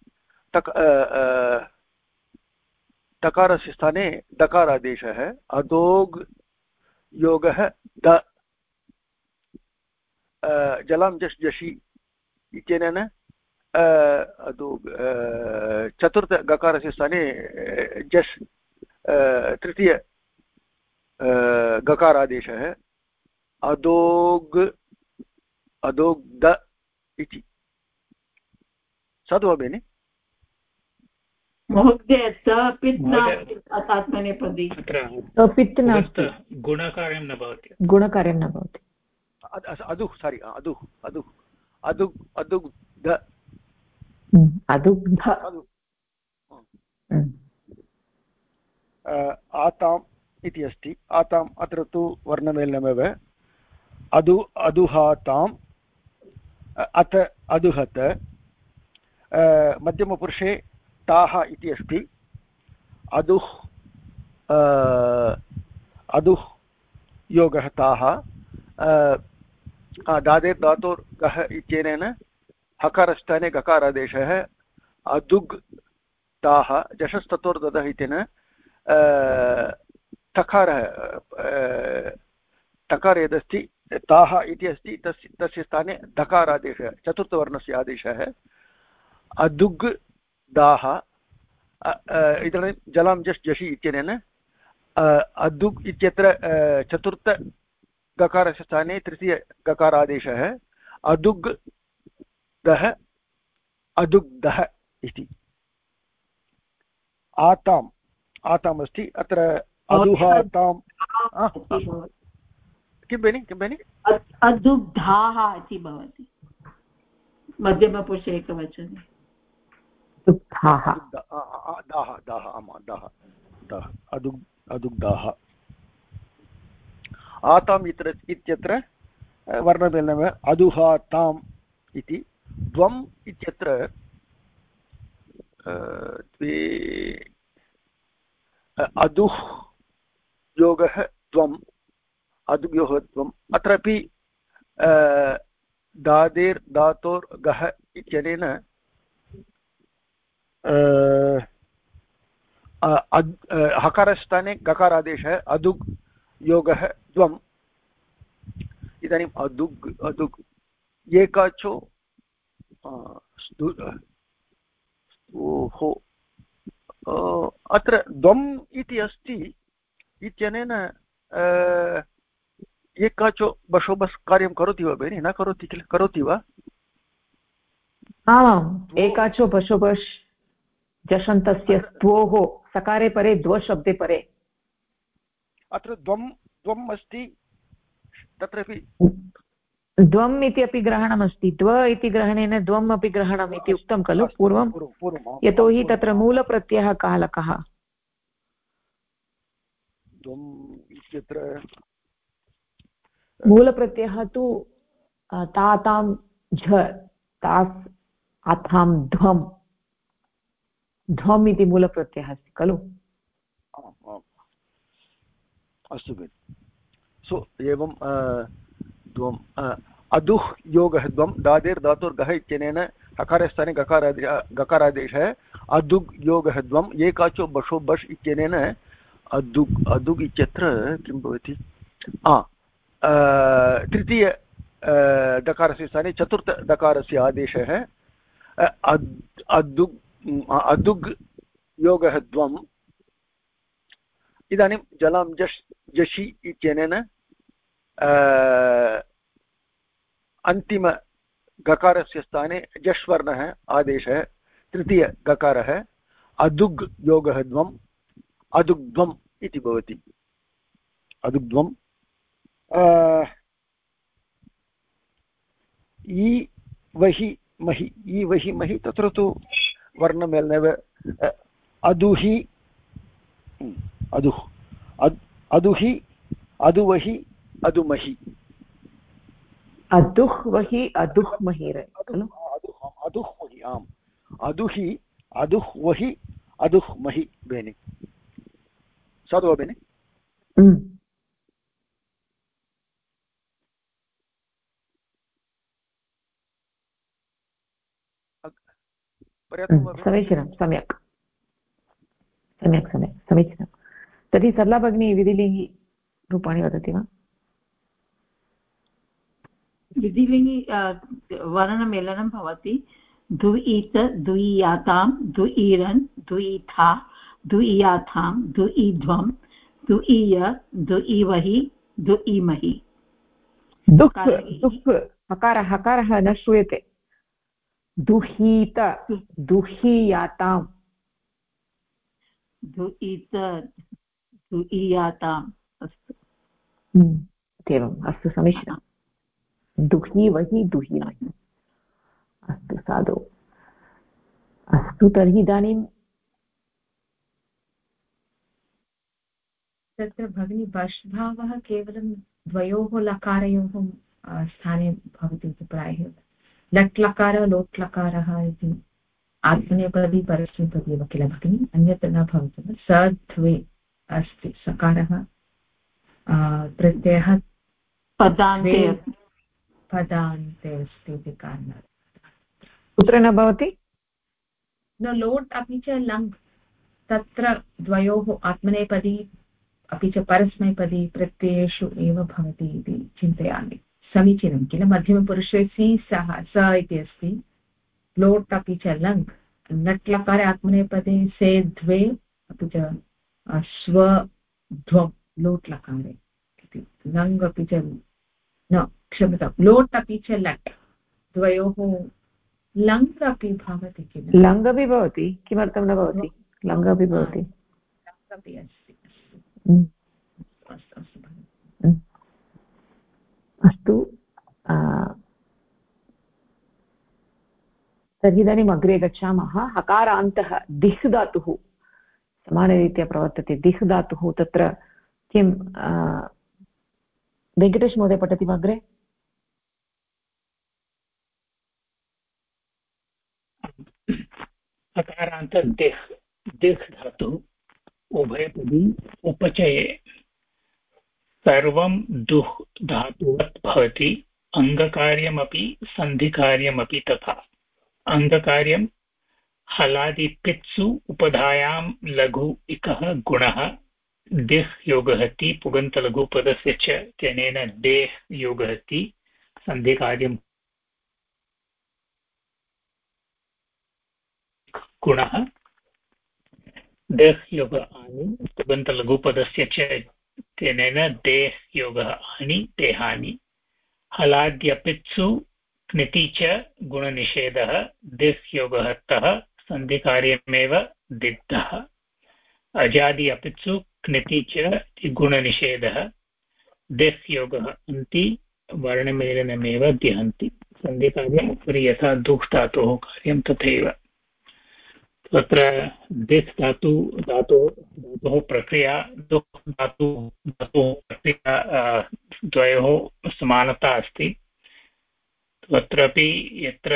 G: तकारस्य स्थाने दकारादेशः अदोग् योगः द जलां जश् जषि इत्यनेन अदोग् चतुर्थ गकारस्य स्थाने जश् तृतीय गकारादेशः अदोग् अदोग्ध इति साधु वा भगिनि
B: महोदय पित् नास्ति
A: पित् नास्ति
D: गुणकार्यं न भवति
G: अदुः सारि अदुः अदुः अदुग् अदुग्ध
A: अदुग्ध
G: आताम् इति अस्ति आताम् अत्र तु वर्णमेलनमेव अदुहाताम् अथ अदुहत मध्यमपुरुषे ताः इति अस्ति अदुः अदुः योगः ताः दादेर् धातोर् गः इत्यनेन हकारस्थाने गकारादेशः अदुग् ताः जषस्ततोर्दधः इत्यनेन तकारः तकार यदस्ति ताः इति अस्ति तस्य स्थाने दकारादेशः चतुर्थवर्णस्य आदेशः अदुग् दाः इदानीं जलां जश् जषि इत्यनेन अदुग् इत्यत्र चतुर्थ गकारस्य स्थाने तृतीय गकारादेशः अदुग् दः अदुग्धः इति आताम् अस्ति अत्र अदुहातां किं बेनि
B: अदुग्धाः इति भवति मध्यमपुरुषे एकवचने
G: अदुग्धाः आताम् इत्यत्र वर्णमेलनम् अदुहाताम् इति द्वम् इत्यत्र द्वे अदुः योगः द्वम् अदुयोः द्वम् अत्रापि दादेर् धातोर् गः इत्यनेन हकारस्थाने गकारादेशः अदुग् योगः द्वम् इदानीम् अदुग् एकाचो अत्र द्वम् इति अस्ति इत्यनेन एकाचो बशोबस् कार्यं करोति वा भगिनि न करोति किल करोति वा
A: आमाम् एकाचो बशोबस् जषन्तस्य त्वोः सकारे परे द्वशब्दे परे
G: अत्र द्वम् द्वम् अस्ति तत्रापि
A: द्वम् इति अपि ग्रहणमस्ति द्व इति ग्रहणेन द्वम् अपि ग्रहणम् इति उक्तं खलु पूर्वं यतोहि तत्र मूलप्रत्ययः कालकः
G: द्वम् इत्यत्र
A: मूलप्रत्ययः तु तातां झ तास् अथां ध्वम् ध्वम् इति मूलप्रत्ययः अस्ति खलु
G: अस्तु भगिनि सो एवं द्वम् अदुः योगः द्वं दादेर् धातोर्गः इत्यनेन हकारस्थाने गकारादेशः अदुग् योगः द्वम् एकाचो बशो बश् इत्यनेन अदुग् इत्यत्र किं भवति तृतीय दकारस्य स्थाने चतुर्थ दकारस्य आदेशः अदुग् योगः द्वम् इदानीं जलां जषि इत्यनेन अन्तिम गकारस्य स्थाने जश्वर्णः आदेशः तृतीय गकारः अदुग् योगः द्वम् अदुग्ध्वम् इति भवति अदुग्ध्वम् ई वहि महि तत्र तु वर्णमेलनेव अदुहि अदुहि अदुवहि अदुमहि
A: अदुह्वहि अदुह्महि
G: अदुह्वहि आम् अदुहि अदुह्वहि अदुह्महि बेनि साधु वा बेनि
A: समीचीनं सम्यक् सम्यक् सम्यक् समीचीनं तर्हि सरला भगिनी विधिलिङ्गि रूपाणि वदति वा
B: विधिलिङ्गि वर्णमेलनं भवति दुईत दुईयातां दुईरन् दुईथा दुईयाथां दुईध्वं दुईय दुईवहि दुईमहि
A: दुःख दुःख हकारः हकारः न श्रूयते दुहीत दुहीयाताम्
B: दुईत दुईयाताम् अस्तु
A: एवम् अस्तु समीचीनं दुहीवहि दुहीमहि अस्तु साधु अस्तु तर्हि इदानीं
C: तत्र भगिनी बश्भावः केवलं द्वयोः लकारयोः स्थाने भवति इति प्रायः लट् लकारः लोट् लकारः इति आत्मनेपदी परस्मैपदी एव किल भगिनि अन्यत्र न भवति स द्वे अस्ति सकारः प्रत्ययः
B: पदान्ते
C: अस्ति इति कारणात्
A: कुत्र न भवति
C: न लोट् अपि च लङ् तत्र द्वयोः आत्मनेपदी अपि च परस्मैपदी प्रत्ययेषु एव भवति इति चिन्तयामि समीचीनं किल मध्यमपुरुषे सि सः स इति अस्ति लोट् अपि च लङ् लट् लकारे आत्मनेपदे से द्वे अपि च स्व ध्वं लोट् लकारे इति लङ् अपि च न क्षम्यतां लोट् अपि च लट् द्वयोः लङ् अपि भवति किल
A: लङ् अपि भवति किमर्थं न भवति लङ् अपि भवति
C: लङ् अपि अस्ति
A: अस्तु तर्हि इदानीम् अग्रे गच्छामः हकारान्तः दिह् धातुः समानरीत्या प्रवर्तते दिह् धातुः तत्र किं वेङ्कटेश महोदय पठति वा अग्रे
D: हकारान्त दिह् धातुः उभयपदी उपचये सर्वं दुह् धातुवत् भवति अङ्गकार्यमपि सन्धिकार्यमपि तथा अङ्गकार्यं हलादिपित्सु उपधायां लघु इकः गुणः दिह् योगः ति पुगन्तलघुपदस्य च तेनेन देह् योगः ति सन्धिकार्यं गुणः देह् योग आनि पुगन्तलघुपदस्य च तेनेन देह् योगः आनि देहानि हलाद्यपित्सु क्निति च गुणनिषेधः दिह् योगः तः सन्धिकार्यमेव दिग्धः अजादि अपित्सु क्निति च गुणनिषेधः दिस् योगः अन्ति वर्णमेलनमेव दिहन्ति सन्धिकार्यम् उपरि यथा दुह् धातोः कार्यं तथैव तत्र दिस् धातोः प्रक्रिया दुह् धातोः प्रक्रिया द्वयोः समानता अस्ति तत्रापि यत्र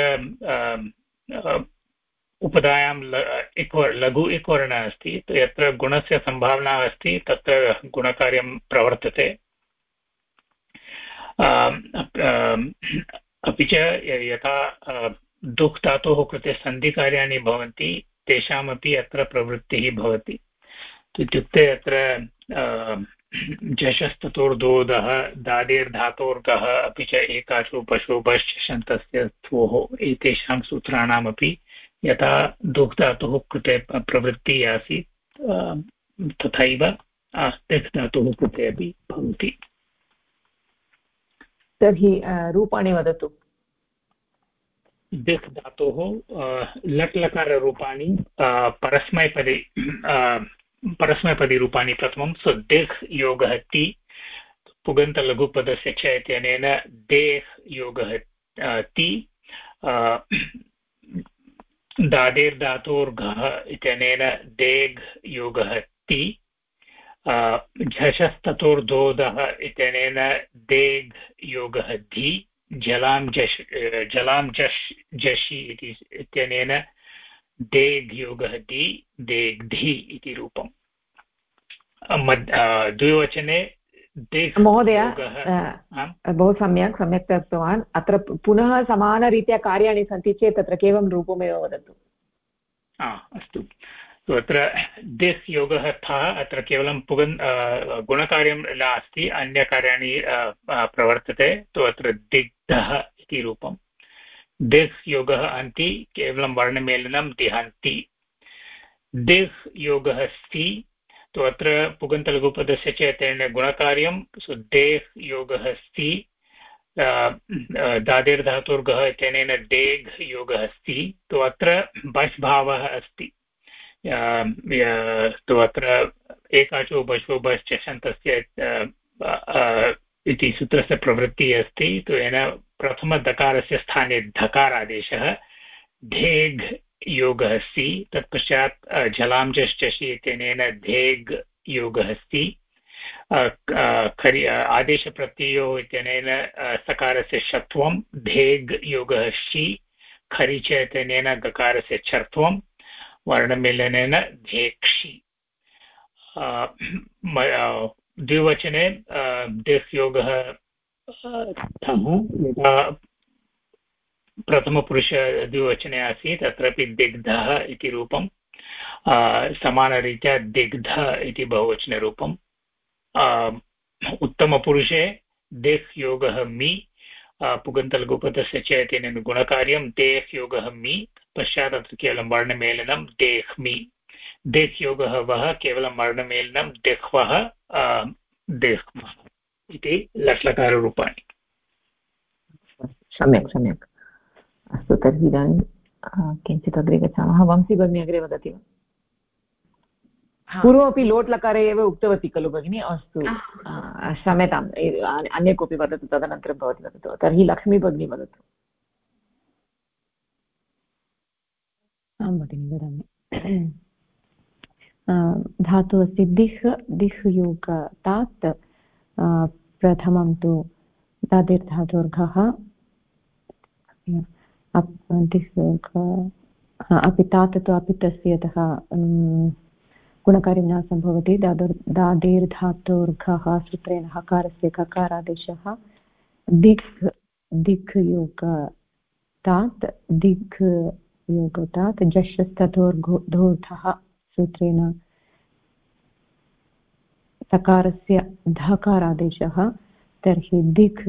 D: उपधायां लघु इक्वर्णः अस्ति यत्र गुणस्य सम्भावना अस्ति तत्र गुणकार्यं प्रवर्तते अपि च यथा दुह् धातोः कृते सन्धिकार्याणि भवन्ति तेषामपि अत्र प्रवृत्तिः भवति इत्युक्ते अत्र झषस्ततोर्दोदः दादेर्धातोर्गः अपि च एकाचो पशो बश्चन्तस्य थोः एतेषां सूत्राणामपि यथा दुह् धातोः कृते प्रवृत्तिः आसीत् तथैव दिक् धातोः कृते अपि भवति
A: तर्हि रूपाणि वदतु
D: दिक् धातोः लट् लकाररूपाणि परस्मैपदीरूपाणि प्रथमं दिक् योगः ति पुगन्तलघुपदस्य च इत्यनेन देह् योगः ति दादेर्धातोर्घः इत्यनेन देघ् योगः ति झषस्ततोर्धोदः इत्यनेन देघ् योगः धि जलां जश् जषि इत्यनेन देघ् योगः दि देग्धि इति रूपम् द्विवचने
A: महोदय बहु सम्यक् दत्तवान् अत्र पुनः समानरीत्या कार्याणि सन्ति चेत् तत्र केवलं रूपमेव वदतु
D: अस्तु अत्र दिस् योगः थः अत्र केवलं गुणकार्यं नास्ति अन्यकार्याणि प्रवर्तते तु अत्र दिग्धः इति रूपं दिस् योगः अन्ति केवलं वर्णमेलनं दिहन्ति दिस् योगः स्ति तु अत्र पुगन्तलघुपदस्य च तेन गुणकार्यं देह् योगः स्ति दादेर्धातुर्गः इत्यनेन देघ् योगः अस्ति तु अत्र बश् भावः अस्ति तु अत्र एकाचो बशो बश्च शन्तस्य इति सूत्रस्य प्रवृत्तिः अस्ति तु येन प्रथमदकारस्य स्थाने धकारादेशः धेघ् योगः अस्ति तत्पश्चात् झलां जश्चषि इत्यनेन धेघ् योगः अस्ति आदेशप्रत्ययो इत्यनेन सकारस्य षत्वं धेघ् योगः षि खरि च इत्यनेन गकारस्य छर्त्वं वर्णमेलनेन धेक्षि द्विवचने दिस् योगः यथा प्रथमपुरुष द्विवचने आसीत् अत्रापि दिग्धः इति रूपं समानरीत्या दिग्ध इति बहुवचनरूपम् उत्तमपुरुषे दिस् योगः मि पुगन्तलघुपदस्य च इत्यनेन गुणकार्यं देह् योगः मि पश्चात् अत्र केवलं वर्णमेलनं देह्मि देह् योगः वः केवलं वर्णमेलनं देह्वः देह्मः इति लट्लकाररूपाणि
A: सम्यक् अस्तु तर्हि इदानीं किञ्चित् अग्रे गच्छामः वंशी भगिनी अग्रे वदति वा पूर्वमपि लोट् लकारे एव उक्तवती खलु भगिनी अस्तु क्षम्यताम् अन्य कोऽपि वदतु तदनन्तरं भवती वदतु तर्हि लक्ष्मी भगिनी वदतु
E: आं भगिनि वदामि धातुः अस्ति दिह् योगात् प्रथमं तु दादिर्धातोर्घः अपि तात् तु अपि तस्य यतः गुणकार्यं न सम्भवति दादेर्धातोर्घः सूत्रेण हकारस्य ककारादेशः दिक् योगतात् जश्स्ततोर्धोर्थः सूत्रेण सकारस्य धकारादेशः तर्हि दिक्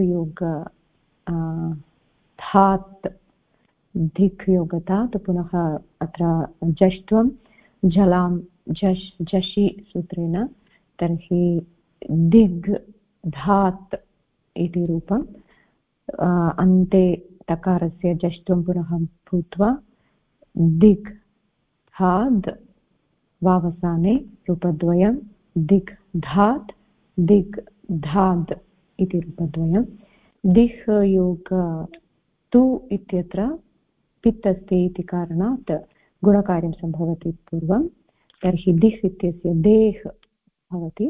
E: योगतात् पुनः अत्र जष्ट्वं झलां जषि सूत्रेण तर्हि दिग् धात् इति रूपम् अन्ते तकारस्य जष्ट्वं पुनः भूत्वा दिग् धाद् वावसाने रूपद्वयं दिग् धात् दिग् धाद् इति रूपद्वयं दिह् योग तु इत्यत्र पित् अस्ति इति कारणात् गुणकार्यं सम्भवति पूर्वं तर्हि दिह् इत्यस्य देह् भवति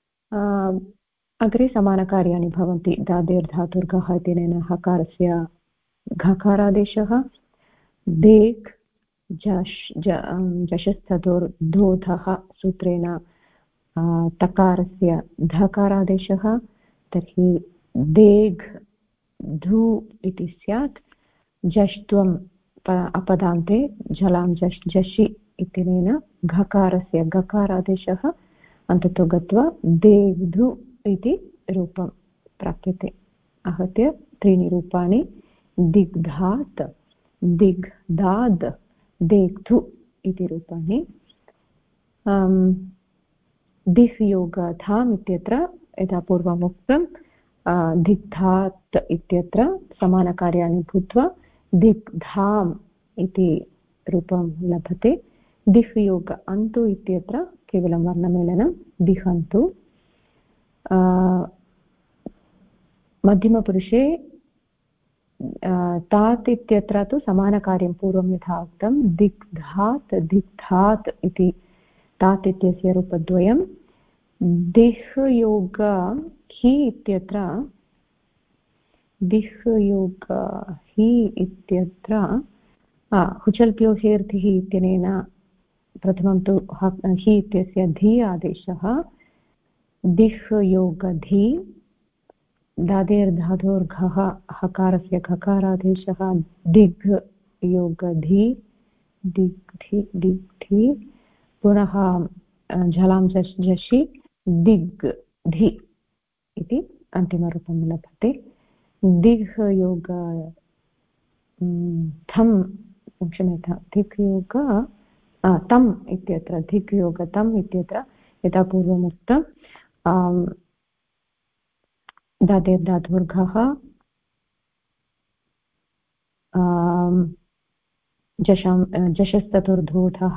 E: अग्रे समानकार्याणि भवन्ति दादेर्धातुर्घः इत्यनेन हकारस्य घकारादेशः देक् जशस्थतोर्धोधः सूत्रेण तकारस्य धकारादेशः तर्हि देघ् धू इति स्यात् जष्ट्वम् अपदान्ते झलां जषि इत्यनेन घकारस्य गकारादेशः अन्ततो गत्वा देग्धु इति रूपं प्राप्यते आहत्य त्रीणि रूपाणि दिग्धात् दिग्धाद् देग्धु इति रूपाणि दिह् योगाधाम् इत्यत्र यथा पूर्वम् उक्तं दिग्धात् इत्यत्र समानकार्याणि भूत्वा दिग्धाम् इति रूपं लभते दिह् योग अन्तु इत्यत्र केवलं वर्णमेलनं दिहन्तु मध्यमपुरुषे तात् इत्यत्र तु समानकार्यं पूर्वं यथा उक्तं दिग्धात् दिग्धात् इति तात् इत्यस्य रूपद्वयं दिह् योग हि इत्यत्र दिह् योग हि इत्यत्र हुचल्प्योहेर्धिः इत्यनेन प्रथमं तु हि इत्यस्य धी आदेशः दिह् योगधि दादेर्धातोर्घः हकारस्य घकारादेशः दिग् योगधि दिग्धि दिग्धि पुनः झलां झषि दिग्धि इति अन्तिमरूपं लभते दिह् योग थम् क्षम्यतां दिग् योग तम् इत्यत्र दिग् योग तम् इत्यत्र यथा पूर्वमुक्तं दादेर्धातुर्घः जशस्ततुर्धूतः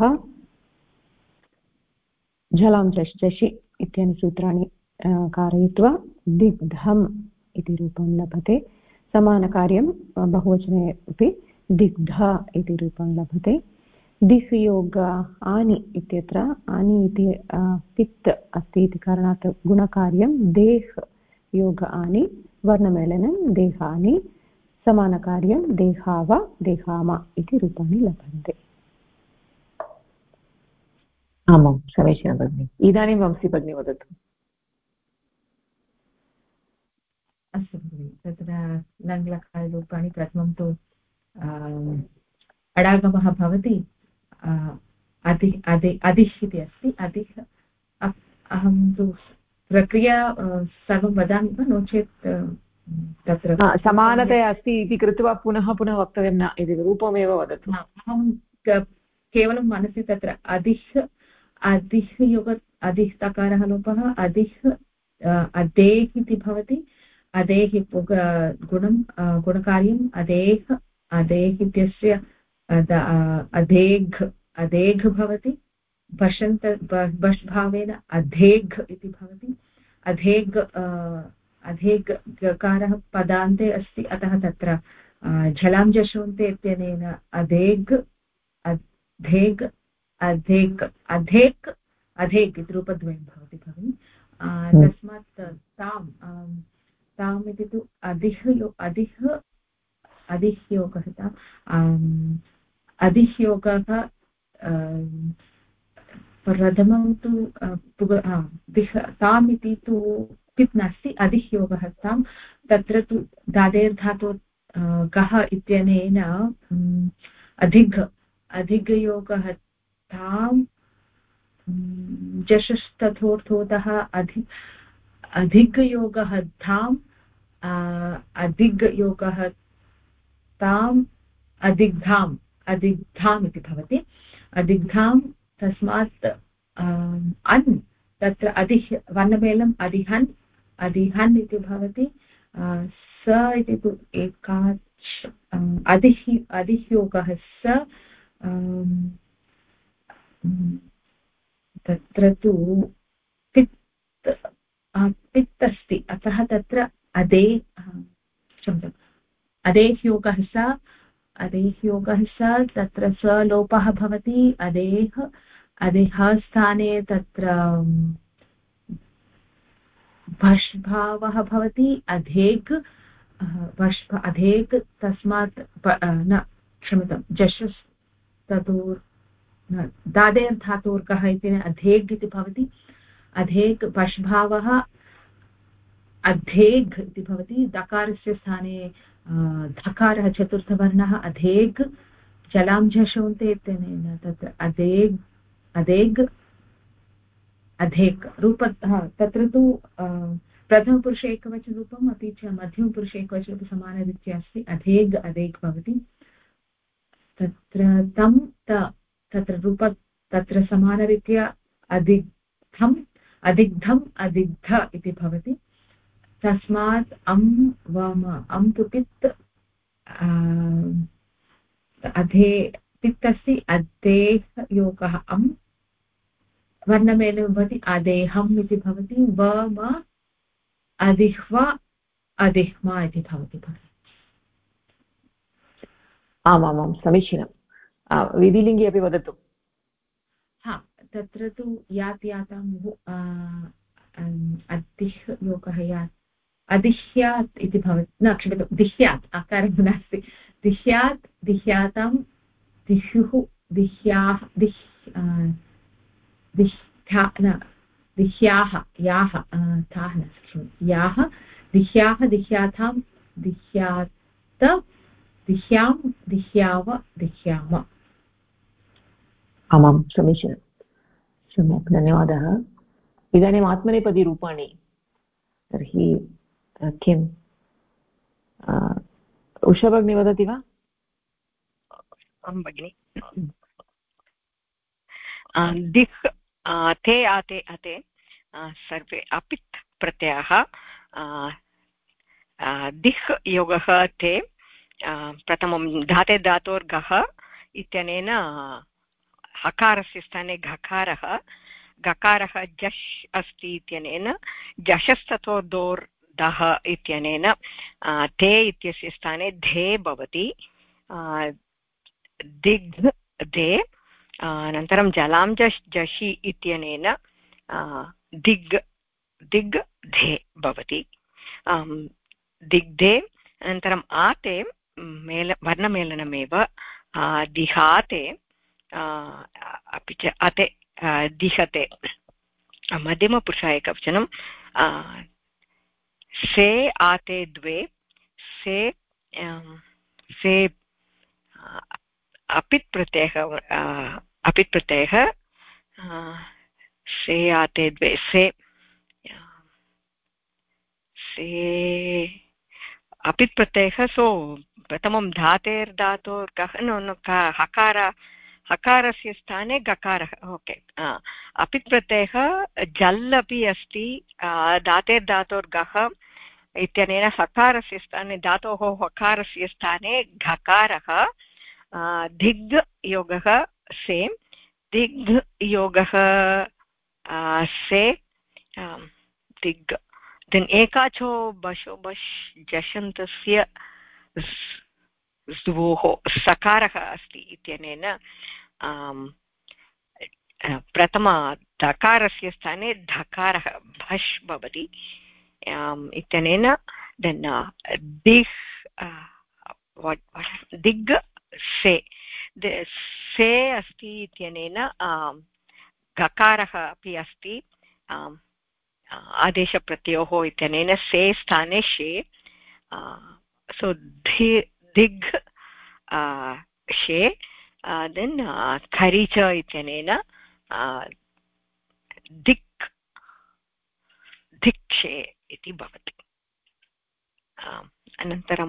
E: झलां झषि इत्यनेन सूत्राणि कारयित्वा दिग्धम् इति रूपं लभते समानकार्यं बहुवचने अपि दिग्ध इति रूपं लभते दिह् योग आनि इत्यत्र आनि इति पित् अस्ति इति कारणात् गुणकार्यं देह् योग आनि वर्णमेलनं देहानि समानकार्यं देहाव देहाम इति रूपाणि लभन्ते
A: आमां समीचीनं भगिनि इदानीं वंशी भगिनी वदतु
C: अस्तु भगिनि तत्र लङ्लकाररूपाणि प्रथमं तु अडागमः भवति अधिः इति अस्ति अधिः अहं तु प्रक्रिया सर्वं वदामि वा नो चेत् तत्र
A: समानतया अस्ति इति कृत्वा पुनः पुनः वक्तव्यं न इति रूपमेव वदतु
C: अहं केवलं मनसि तत्र अधिः योग अधिः तकारः लोपः अधिः अदेः इति भवति अदेः गुणं गुणकार्यम् अदेः अदेः इत्यस्य अदेघ् भवति बषन्त बष् भावेन अधेघ् इति भवति अधेघ् गकारः पदान्ते अस्ति अतः तत्र झलां जषोन्ते इत्यनेन अधेघ् अधेघ् अधेक् अधेक् अधेक् इति रूपद्वयं भवति भगिनि तस्मात् ताम् इति तु अधिह्योगः अधिह्योगः प्रथमं तु ताम् इति तु पित् नास्ति अधिह्योगः ताम् तत्र तु दादेर्धातो गः इत्यनेन अधिगयोगः ताम् जशस्तथोर्थोतः अधिगयोगः धाम् अधिगयोगः ताम् अधिग्धाम् इति भवति अधिग्धाम् तस्मात् अन् तत्र अधिः वर्णमेलम् अधिहन् इति भवति स इति तु एकाच् अधिह्योगः स तत्र तु पित् अस्ति सः तत्र क्षम्यताम् अदेह्योगः स तत्र सलोपः भवति अदेह स्थाने तत्र भष्भावः भवति अधेग् अधेग् तस्मात् न क्षम्यतां जशस् ततोर् दादेर् धातोर्कः इति अधेग् इति भवति अधेग् भष्भावः अधेग् इति भवति दकारस्य स्थाने धकारः चतुर्थवर्णः अधेग् जलां झषन्ते इत्यनेन तत्र अधेग् रूप तत्र तु प्रथमपुरुषे एकवचनरूपम् अपि च मध्यमपुरुषे एकवचनरूपं समानरीत्या अस्ति अधेग् भवति तत्र तत्र रूप तत्र समानरीत्या अदिग्ध इति भवति तस्मात् अम् तु पित् पित्तस्य अदेह योगः अम् वर्णमेलनं भवति अदेहम् इति भवति वम अधिह्वा अधिह्मा इति भवति
A: आमामां समीचीनं विधिलिङ्गि अपि वदतु
C: हा तत्र तु याताम् अदिह् योगः यात् अदिह्यात् इति भवति न क्षम्यतां दिह्यात् आकारः नास्ति दिह्यातां दिह्युः दिह्याः दिह्याः दिह्यातां दिह्यात दिह्यां दिह्याव दिह्याम
A: आमां समीचीनं सम्यक् धन्यवादः इदानीम् आत्मनेपदीरूपाणि तर्हि किम् उषा भगिनी वदति वा
F: आं भगिनि दिह् ते आते अते सर्वे अपित् प्रत्ययः दिह् योगः ते प्रथमं धाते धातोर्गः इत्यनेन हकारस्य स्थाने गकारः जश् अस्ति इत्यनेन जशस्ततोर्दोर् दः इत्यनेन ते इत्यस्य स्थाने धे भवति दिग् धे अनन्तरं जलां जषि इत्यनेन दिग् धे भवति दिग्धे अनन्तरम् आते वर्णमेलनमेव दिहाते अपि च अते दिहते मध्यमपुरुष एकवचनं से आते द्वे से अपित् प्रत्ययः से आते द्वे से अपित् प्रत्ययः सो प्रथमं धातेर्धातोर्गः हकारस्य स्थाने गकारः ओके अपित् प्रत्ययः जल् अपि अस्ति धातेर्धातोर्गः इत्यनेन हकारस्य स्थाने धातोः हकारस्य स्थाने घकारः दिग् योगः से दिग् योगः से दिग् देन् एकाचो बशो बश् जषन्तस्य द्वोः सकारः अस्ति इत्यनेन प्रथम दकारस्य स्थाने धकारः भष् भवति इत्यनेन देन् दिग् से अस्ति इत्यनेन गकारः अपि अस्ति आदेशप्रत्ययोः इत्यनेन से स्थाने शे सो दिग् शे देन् खरीच इत्यनेन दिक्षे इति भवति अनन्तरं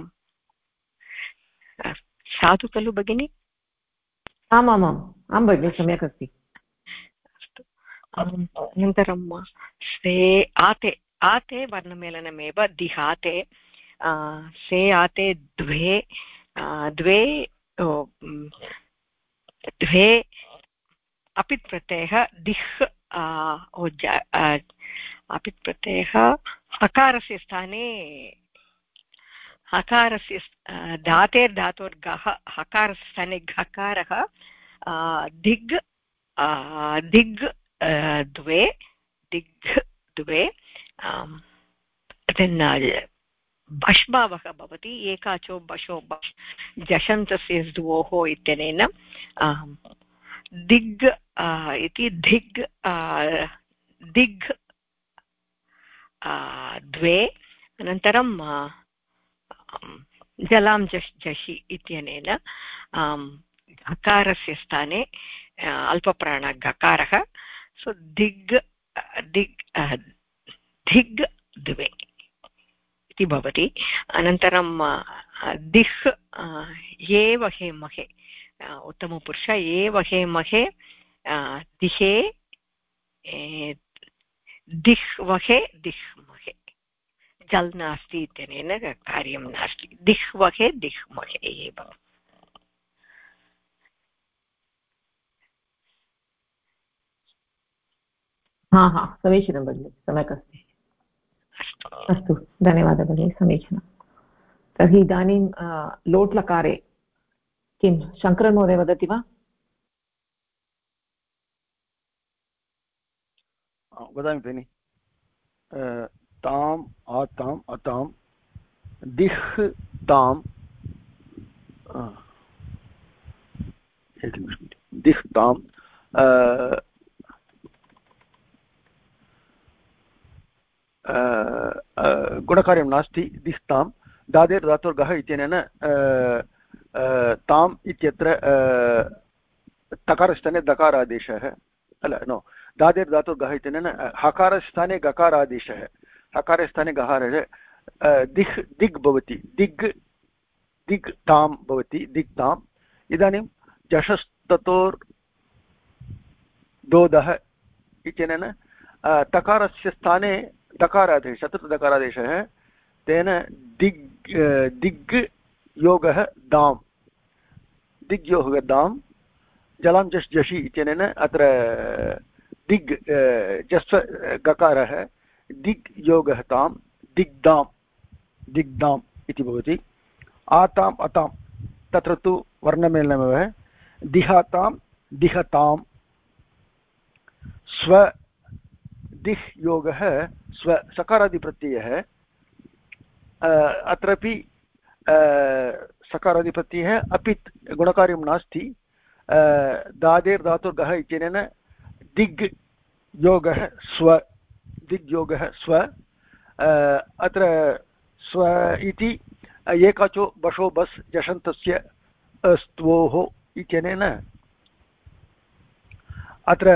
F: साधु खलु भगिनि
A: आमामाम् आं भगिनि सम्यक् अस्ति
F: अस्तु अनन्तरं से आते वर्णमेलनमेव दिहाते से आते द्वे अपित् प्रत्ययः दिह् अपित् प्रत्ययः हकारस्य स्थाने हकारस्य धातेर्धातोर्गः हकारस्य स्थाने घकारः दिग् दिग् द्वे दिग् द्वे बष्भावः भवति एकाचो बशो बश् जषन्तस्य द्वोः इत्यनेन दिग् इति दिग् दिग् द्वे अनन्तरं जलां जषि इत्यनेन घकारस्य स्थाने अल्पप्राण गकारः सो दिग् दिग् दिग् द्वे इति भवति अनन्तरं दिह् ये वहे महे उत्तमपुरुष ये वहे महे दिहे दिह् वहे दिह् महे जल् नास्ति इत्यनेन कार्यं नास्ति दिह् वहे दिह् महे एव
A: समीचीनं भगिनि सम्यक् अस्ति अस्तु धन्यवादः भगिनि समीचीनं तर्हि इदानीं लोट् लकारे किं शङ्करन् महोदय वदति वा
G: वदामि भगिनि ताम् आताम् अतां दिह् ताम् एकनिमिषं दिह् ताम् गुणकार्यं नास्ति दिह् ताम् दादेर् धातुर्गः इत्यनेन ताम् इत्यत्र तकारस्थाने दकारादेशः अल नो दादेर् धातुर्गः इत्यनेन हकारस्थाने गकारादेशः हकारस्थाने गकारः दिह् दिग् भवति दिग् दिग् ताम् भवति दिग् ताम् इदानीं जषस्ततोर्दोदः इत्यनेन तकारस्य स्थाने दकारादेशः चतुर्थदकारादेशः तेन दिग् दिग् योगः दाम् दिग् योगः दाम् जलां जश् जषि इत्यनेन अत्र दिग् जस् गकारः दिग् योगः ताम् दिग्दाम् दिग्दाम् इति भवति आताम् अतां तत्र तु वर्णमेलनमेव दिहातां दिहताम् स्व दिह् योगः स्व सकारादिप्रत्ययः अत्रापि सकारादिप्रत्ययः अपित् गुणकार्यं नास्ति दादेर् धातुर्गः इत्यनेन दिग् योगः स्व दिग् योगः स्व अत्र स्व इति एकाचो बशो बस् जषन्तस्य स्तवोः इत्यनेन अत्र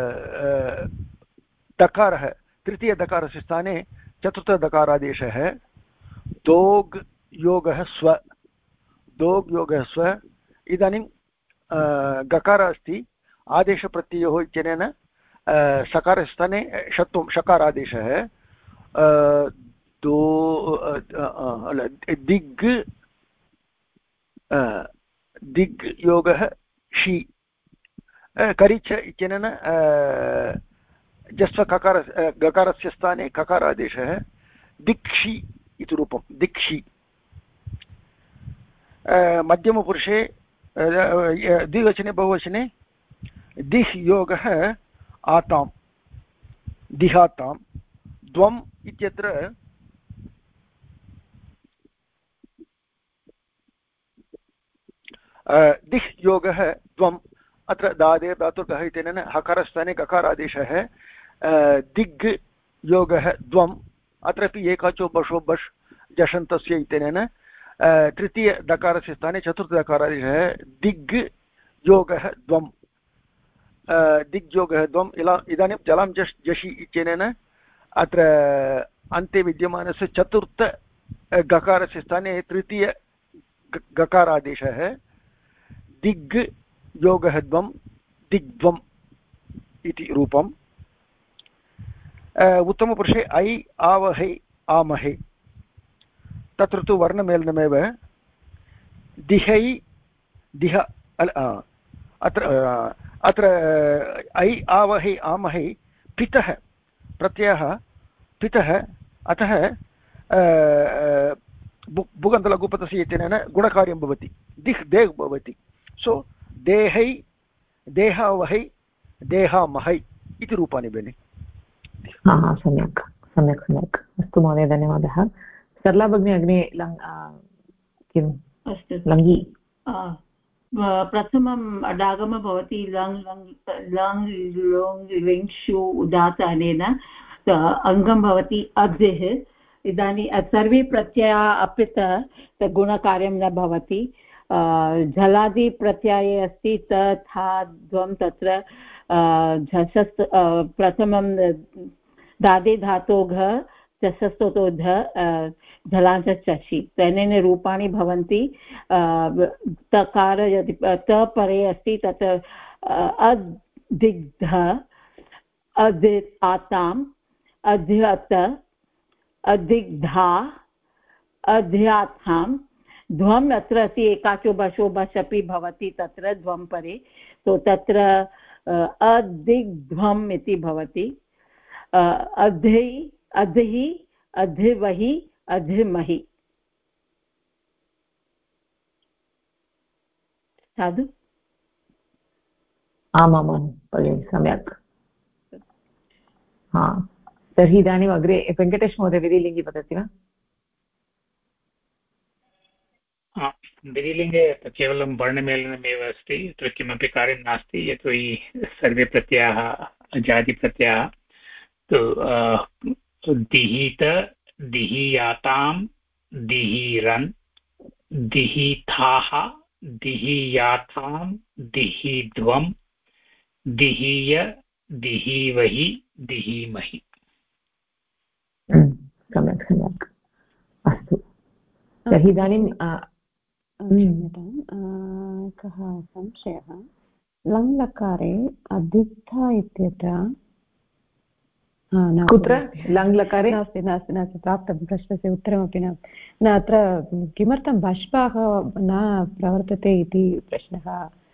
G: दकारः तृतीयदकारस्य स्थाने चतुर्थदकारादेशः दोग् योगः स्व दोग् योगः स्व इदानीं गकारः अस्ति आदेशप्रत्ययोः इत्यनेन सकारस्थाने षत्वं षकारादेशः दो दिग् दिग् योगः षि करिच इत्यनेन जस्वककार गकारस्य स्थाने ककारादेशः दिक्षि इति रूपं दिक्षि मध्यमपुरुषे द्विवचने बहुवचने दिह् योगः आतां दिहातां द्वम् इत्यत्र दिह् योगः द्वम् अत्र दादेर् धातुर्गः इत्यनेन हकारस्थाने ककारादेशः दिग् योगः द्वम् अत्रापि एकाचो बशो बश् जषन्तस्य इत्यनेन तृतीयदकारस्य स्थाने चतुर्थदकारादेशः दिग् योगः द्वम् दिग् योगः द्वम् इदानीं जलां जश् जषि इत्यनेन अत्र अन्ते विद्यमानस्य चतुर्थ गकारस्य स्थाने तृतीय गकारादेशः दिग् योगः द्वम् दिग्द्वम् इति रूपम् उत्तमपुरुषे ऐ आवहै आमहे तत्र तु वर्णमेलनमेव दिहै दिह अत्र ऐ आवहै आमहे पितः प्रत्ययः पितः अतः बुगन्तलघुपदस्य इत्यनेन गुणकार्यं भवति दिह् देह् भवति सो देहै देहावहै देहामहै इति रूपाणि भगिनि
A: सम्यक् सम्यक् सम्यक् अस्तु महोदय धन्यवादः सरला भगिनी अग्रे किम्
B: अस्तु
A: लङ्घि
B: प्रथमम् अडागमः भवति लङ् लङ् लङ् लोङ् लिङ्क्षु उदात्त अनेन अङ्गं भवति अद्धिः इदानीं सर्वे प्रत्ययाः अपि गुणकार्यं न भवति झलादिप्रत्यये अस्ति त था द्वं तत्र झषस् प्रथमं दादे धातोघ झषस्तोतो ध झलाञ्चषि तेन रूपाणि भवन्ति तकार यदि त परे अस्ति तत् अदिग्ध आताम् अध्यत अदिग्धा अध्यात्थां ध्वम् अत्र अस्ति एकाचो बशो बश् अपि भवति तत्र ध्वं परे तो तत्र अदिग्ध्वम् इति भवति अधै अधि अधिवहि अधिमहि साधु
A: आमामां भगिनि सम्यक् हा तर्हि इदानीम् अग्रे वेङ्कटेश महोदय विधिलिङ्गि वदति वा
D: विधिलिङ्गे केवलं वर्णमेलनमेव अस्ति तत्र किमपि कार्यं नास्ति यतोहि सर्वे प्रत्ययाः जातिप्रत्ययाः तु दिहीत दिहीयातां दिहीरन् दिहीथाः दिहीयाथां दिहीध्वं दिहीय दिहीवहि दिहीमहि
A: सम्यक् सम्यक् अस्तु तर्हि इदानीं
E: कः संशयः लङ्लकारे अधिक्था इत्यत्र
A: कुत्र लङ्लकारे
E: नास्ति नास्ति नास्ति प्राप्तं प्रश्नस्य उत्तरमपि नास्ति न अत्र किमर्थं बष्पाः न प्रवर्तते इति प्रश्नः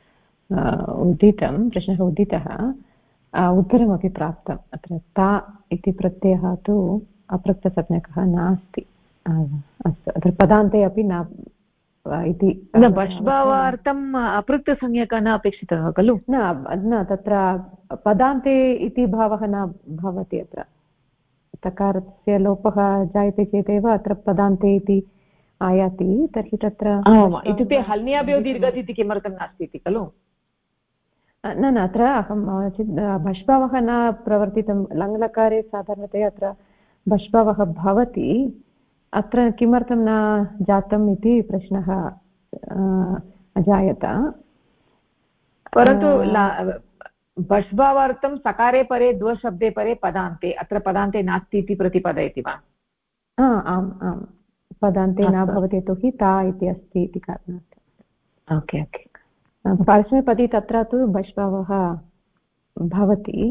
E: उदितः उत्तरमपि प्राप्तम् अत्र ता इति प्रत्ययः तु अपृक्तसंज्ञकः नास्ति अस्तु अत्र पदान्ते अपि न इति
A: न बष्भावार्थम् अपृक्तसंज्ञकः न अपेक्षितः खलु
E: न तत्र पदान्ते इति भावः न भवति अत्र तकारस्य लोपः जायते चेदेव अत्र पदान्ते इति आयाति तर्हि तत्र
A: इत्युक्ते हल्न्याभ्यो दीर्घत् इति किमर्थं नास्ति इति खलु
E: न अत्र अहं बष्भावः न प्रवर्तितं लङ्लकारे साधारणतया अत्र बष्भावः भवति अत्र किमर्थं न जातम् इति प्रश्नः अजायत
A: परन्तु बष्भावार्थं सकारे परे द्वशब्दे परे पदान्ते अत्र पदान्ते नास्ति इति प्रतिपादयति वा
E: आम् आम् पदान्ते न भवति यतोहि ता इति अस्ति इति कारणात्
A: ओके ओके
E: परस्मैपदी तत्र तु बष्भावः भवति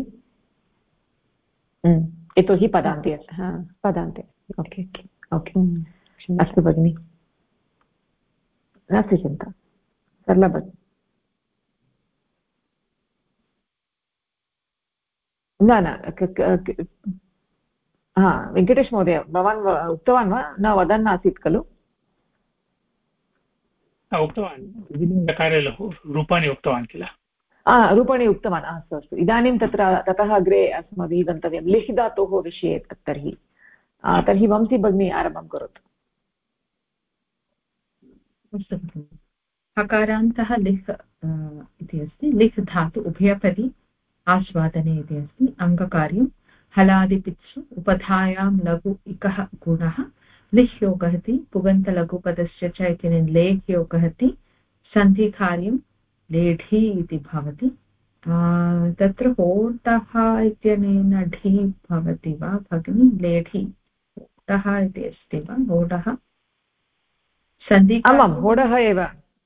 A: यतोहि पदान्ते
E: पदान्ते
A: ओके ओके अस्तु भगिनि नास्ति चिन्ता सरला भगिनि न वेङ्कटेश महोदय भवान् उक्तवान् वा न वदन् आसीत् खलु
D: उक्तवान् रूपाणि उक्तवान् किल
A: रूपाणि उक्तवान् अस्तु अस्तु इदानीं ततः अग्रे अस्माभिः गन्तव्यं लिह् धातोः विषये तर्हि वंशी भगिनी आरम्भं करोतु
C: हकारान्तः लिह् इति अस्ति लिह् धातु उभयपदी आस्वादने इति अस्ति अङ्गकार्यं हलादिपित्सु उपधायां लघु इकः गुणः लिह् योगः इति पुगन्तलघुपदस्य च इत्यनेन लेह् योगः इति सन्धिकार्यं लेढी इति भवति तत्र होटः इत्यनेन ढी भवति वा भगिनी लेढी होटः इति अस्ति वा होडः सन्धि
A: आमां होडः एव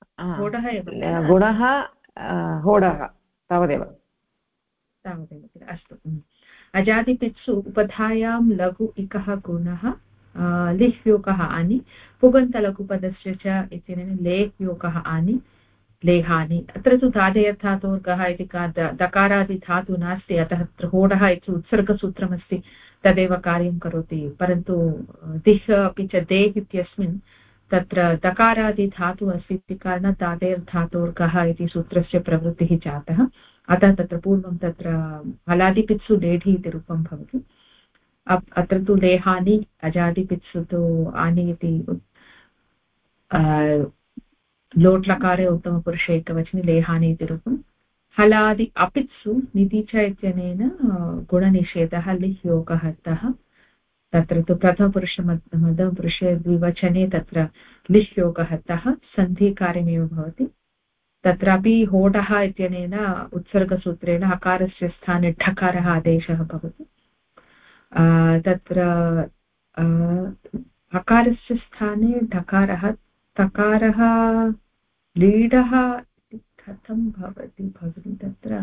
A: गुणः होडः तावदेव
C: किल अस्तु अजादिपित्सु उपधायां लघु इकः गुणः लिह् योगः आनि पुगन्तलघुपदस्य च इत्यनेन लेह् योगः आनि लेहानि अत्र तु धातोर्गः इति दकारादि धातु नास्ति अतः अत्र होडः इति उत्सर्गसूत्रमस्ति तदेव कार्यं करोति परन्तु दिह् अपि च देह् इत्यस्मिन् तत्र दकारादिधातुः अस्ति इति कारणात् दादेर्धातोर्गः इति सूत्रस्य प्रवृत्तिः जातः अतः तत्र पूर्वं तत्र हलादिपित्सु लेढि इति रूपं भवति अत्र तु लेहानि अजादिपित्सु तु आनि इति लोट्लकारे उत्तमपुरुषे एकवचने लेहानि इति रूपं हलादि अपित्सु नितिच इत्यनेन गुणनिषेधः लिह् योगः तः तत्र तु प्रथमपुरुष मध्यमपुरुषे द्विवचने तत्र लिह् योगः तः सन्धिकार्यमेव भवति तत्रापि होडः इत्यनेन उत्सर्गसूत्रेण हकारस्य स्थाने ढकारः आदेशः भवति तत्र हकारस्य स्थाने ढकारः तकारः लीडः कथं भवति भगिनि तत्र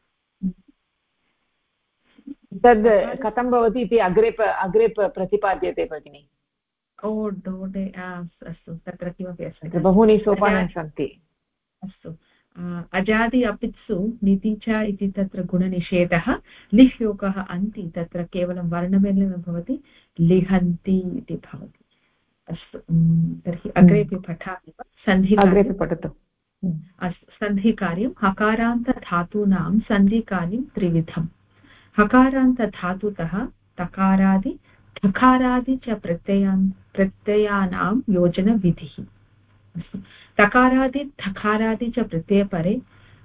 A: तद् कथं भवति इति अग्रे प्रतिपाद्यते भगिनि
C: ओ डोडे अस्तु तत्र किमपि अस्ति
A: बहूनि सोपानानि सन्ति
C: अस्तु अजादि अपित्सु निति च इति तत्र गुणनिषेधः लिह् योगः अन्ति तत्र केवलं वर्णमेलनं भवति लिहन्ति इति भवति अस्तु तर्हि अग्रेपि पठामि सन्धिकार्यं
A: पठतु
C: अस्तु सन्धिकार्यं हकारान्तधातूनां सन्धिकार्यं त्रिविधम् हकारान्तधातुतः तकारादि ठकारादि च प्रत्ययानां योजनविधिः तकारादि ठकारादि च प्रत्ययपरे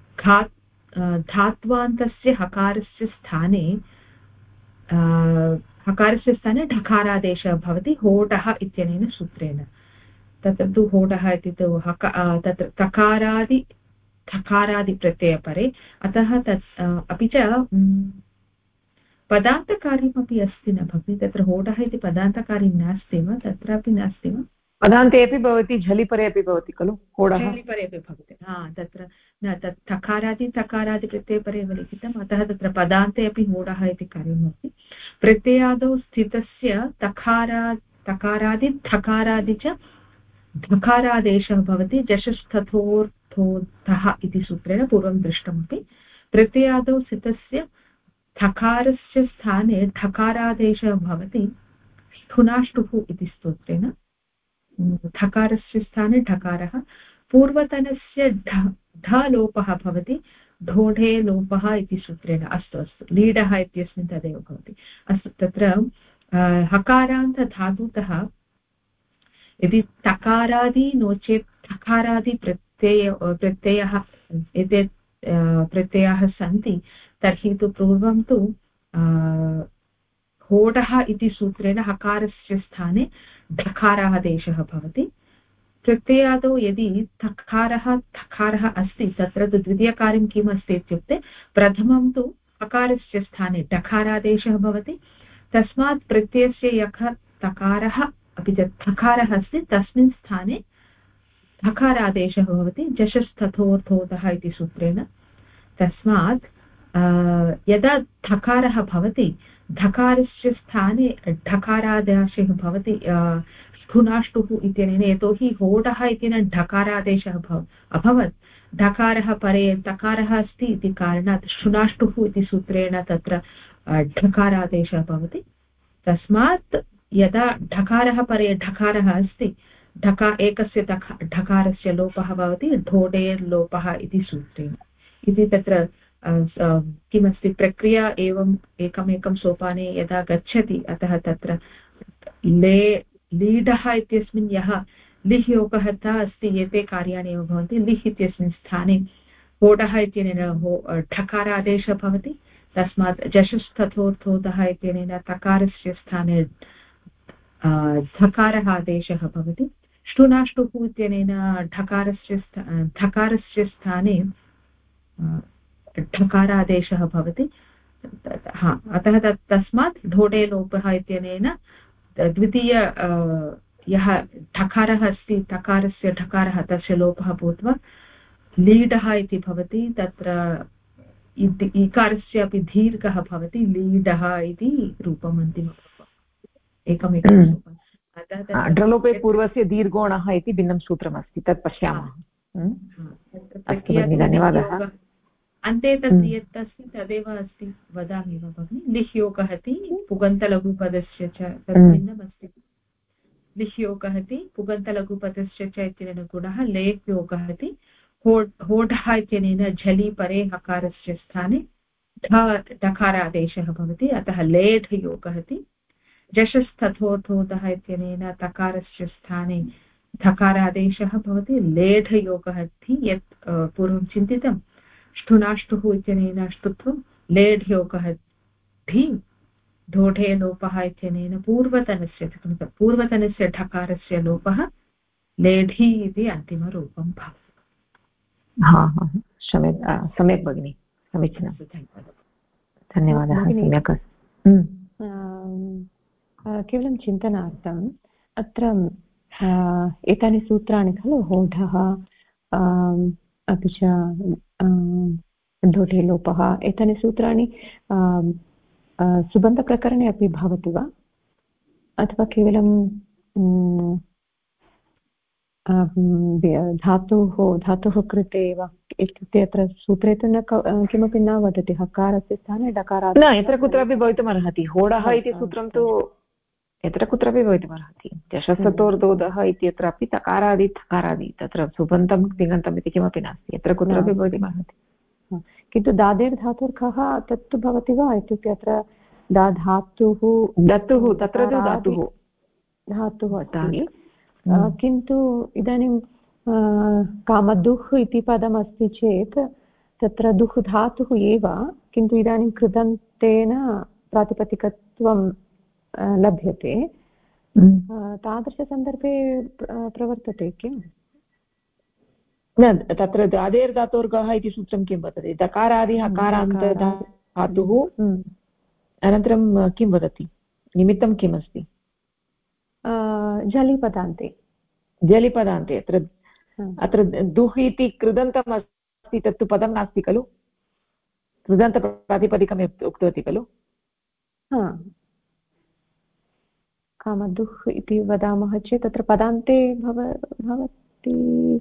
C: धात्वान्तस्य हकारस्य स्थाने ढकारादेशः भवति होडः इत्यनेन सूत्रेण तत्र तु होडः इति तु तत्र तकारादि ठकारादि प्रत्ययपरे अतः तत् अपि च पदान्तकार्यमपि अस्ति न भगिनि तत्र होडः इति पदान्तकार्यं नास्ति वा तत्रापि नास्ति वा
A: पदान्ते अपि भवति झलिपरे अपि भवति खलु होडः
C: झलिपरे अपि भवति तत्र न तत् तकारादि तकारादि प्रत्ययपरे एव लिखितम् अतः तत्र पदान्ते अपि होडः इति कार्यं भवति प्रत्ययादौ स्थितस्य तकारादि ठकारादि च ढकारादेशः भवति जशस्तथोर्थोधः इति सूत्रेण पूर्वं दृष्टमपि प्रत्ययादौ स्थितस्य ठकारस्य स्थाने ढकारादेशः भवति स्थुनाष्टुः इति सूत्रेण ठकारस्य स्थाने ढकारः पूर्वतनस्य ढ लोपः भवति ढोढे लोपः इति सूत्रेण अस्तु अस्तु लीडः इत्यस्मिन् तदेव भवति अस्तु तत्र हकारान्तधातुतः यदि तकारादि नो चेत् ठकारादि प्रत्ययः एते प्रत्ययाः सन्ति तर्हि तु पूर्वं तु होडः इति सूत्रेण हकारस्य स्थाने ढकारादेशः भवति प्रत्ययादौ यदि थकारः अस्ति तत्र तु द्वितीयकार्यं किम् अस्ति इत्युक्ते प्रथमं तु हकारस्य स्थाने ढकारादेशः भवति तस्मात् प्रत्ययस्य यः तकारः अपि च थकारः अस्ति तस्मिन् स्थाने ढकारादेशः भवति जशस्तथोर्थोधः इति सूत्रेण तस्मात् यदा धकारः भवति धकारस्य स्थाने ढकारादेशः भवति स्थुनाष्टुः इत्यनेन यतोहि होडः इति न ढकारादेशः अभवत् ढकारः परे तकारः अस्ति इति कारणात् स्थुनाष्टुः इति सूत्रेण तत्र ढकारादेशः भवति तस्मात् यदा ढकारः परे ढकारः अस्ति एकस्य ढकारस्य लोपः भवति ढोडेर्लोपः इति सूत्रेण इति तत्र किमस्ति प्रक्रिया एवम् एकमेकं सोपाने यदा गच्छति अतः तत्र लीडः इत्यस्मिन् यः लिह् योगः अस्ति एते कार्याणि एव भवन्ति लिह् इत्यस्मिन् स्थाने होडः इत्यनेन ढकारादेशः भवति तस्मात् जशस्तथोर्थोधः इत्यनेन तकारस्य स्थाने धकारः आदेशः भवति ष्टुनाष्टुः इत्यनेन ढकारस्य स्थाने ढकारादेशः भवति अतः तस्मात् ढोडे लोपः इत्यनेन द्वितीय यः ढकारः अस्ति तकारस्य ढकारः तस्य लोपः भूत्वा लीडः इति भवति तत्र इकारस्य अपि दीर्घः भवति लीडः इति रूपम् अन्तिमम् एकमेकं
A: ढ्रलोपे पूर्वस्य दीर्घोणः इति भिन्नं सूत्रमस्ति तत् पश्यामः धन्यवादः
C: अन्ते तद् यत् अस्ति तदेव अस्ति वदामि वा भगिनि लिह्योगः इति पुगन्तलघुपदस्य च तद् भिन्नमस्ति लिह्योगः इति पुगन्तलघुपदस्य च इत्यनेन गुणः लेख् योगः इति होढः इत्यनेन झलि परे हकारस्य स्थाने ढकारादेशः भवति अतः लेढ योगः इति जशस्तथोथोदः इत्यनेन तकारस्य स्थाने धकारादेशः भवति लेढयोगः इति यत् पूर्वं चिन्तितं ष्ठुनाष्टुः इत्यनेन ष्टुत्वं लेढयोगः ढि ढोढे लोपः इत्यनेन पूर्वतनस्य ढकारस्य लोपः लेढि इति अन्तिमरूपं भवति।
A: सम्यक् भगिनि समीचीनं धन्यवादः सम्यक्
E: केवलं चिन्तनार्थम् अत्र एतानि सूत्राणि खलु होढः अपि च ढोढे लोपः एतानि सूत्राणि सुबन्तप्रकरणे अपि भवति वा अथवा केवलं धातुः कृते एव इत्युक्ते अत्र सूत्रे तु न किमपि न वदति हकारस्य स्थाने डकारात्
A: न यत्र कुत्रापि भवितुमर्हति होडः इति सूत्रं तु यत्र कुत्रापि भवितुमर्हति जशस्ततोर्दोदः इत्यत्रापि तकारादि थकारादि तत्र सुबन्तं तिङन्तम् इति किमपि नास्ति यत्र कुत्रापि भवितुमर्हति
E: किन्तु दादेर् धातुर्कः तत्तु भवति वा इत्युक्ते अत्र धातुः
A: दत्तुः तत्र तु
E: धातुः अस्ति किन्तु इदानीं कामदुः इति पदमस्ति चेत् तत्र दुः धातुः एव किन्तु इदानीं कृदन्तेन प्रातिपदिकत्वं लभ्यते तादृशसन्दर्भे प्रवर्तते किम्
A: न तत्र दादेर् धातोर्गः इति सूत्रं किं वदति दकारादि हकारान्त धातुः अनन्तरं किं वदति निमित्तं किम् अस्ति जलिपदान्ते अत्र दुः इति कृदन्तम् अस्ति तत्तु पदं नास्ति खलु कृदन्तप्रातिपदिकम् उक्तवती खलु
E: कामदुः इति वदामः चेत् तत्र पदान्ते भवति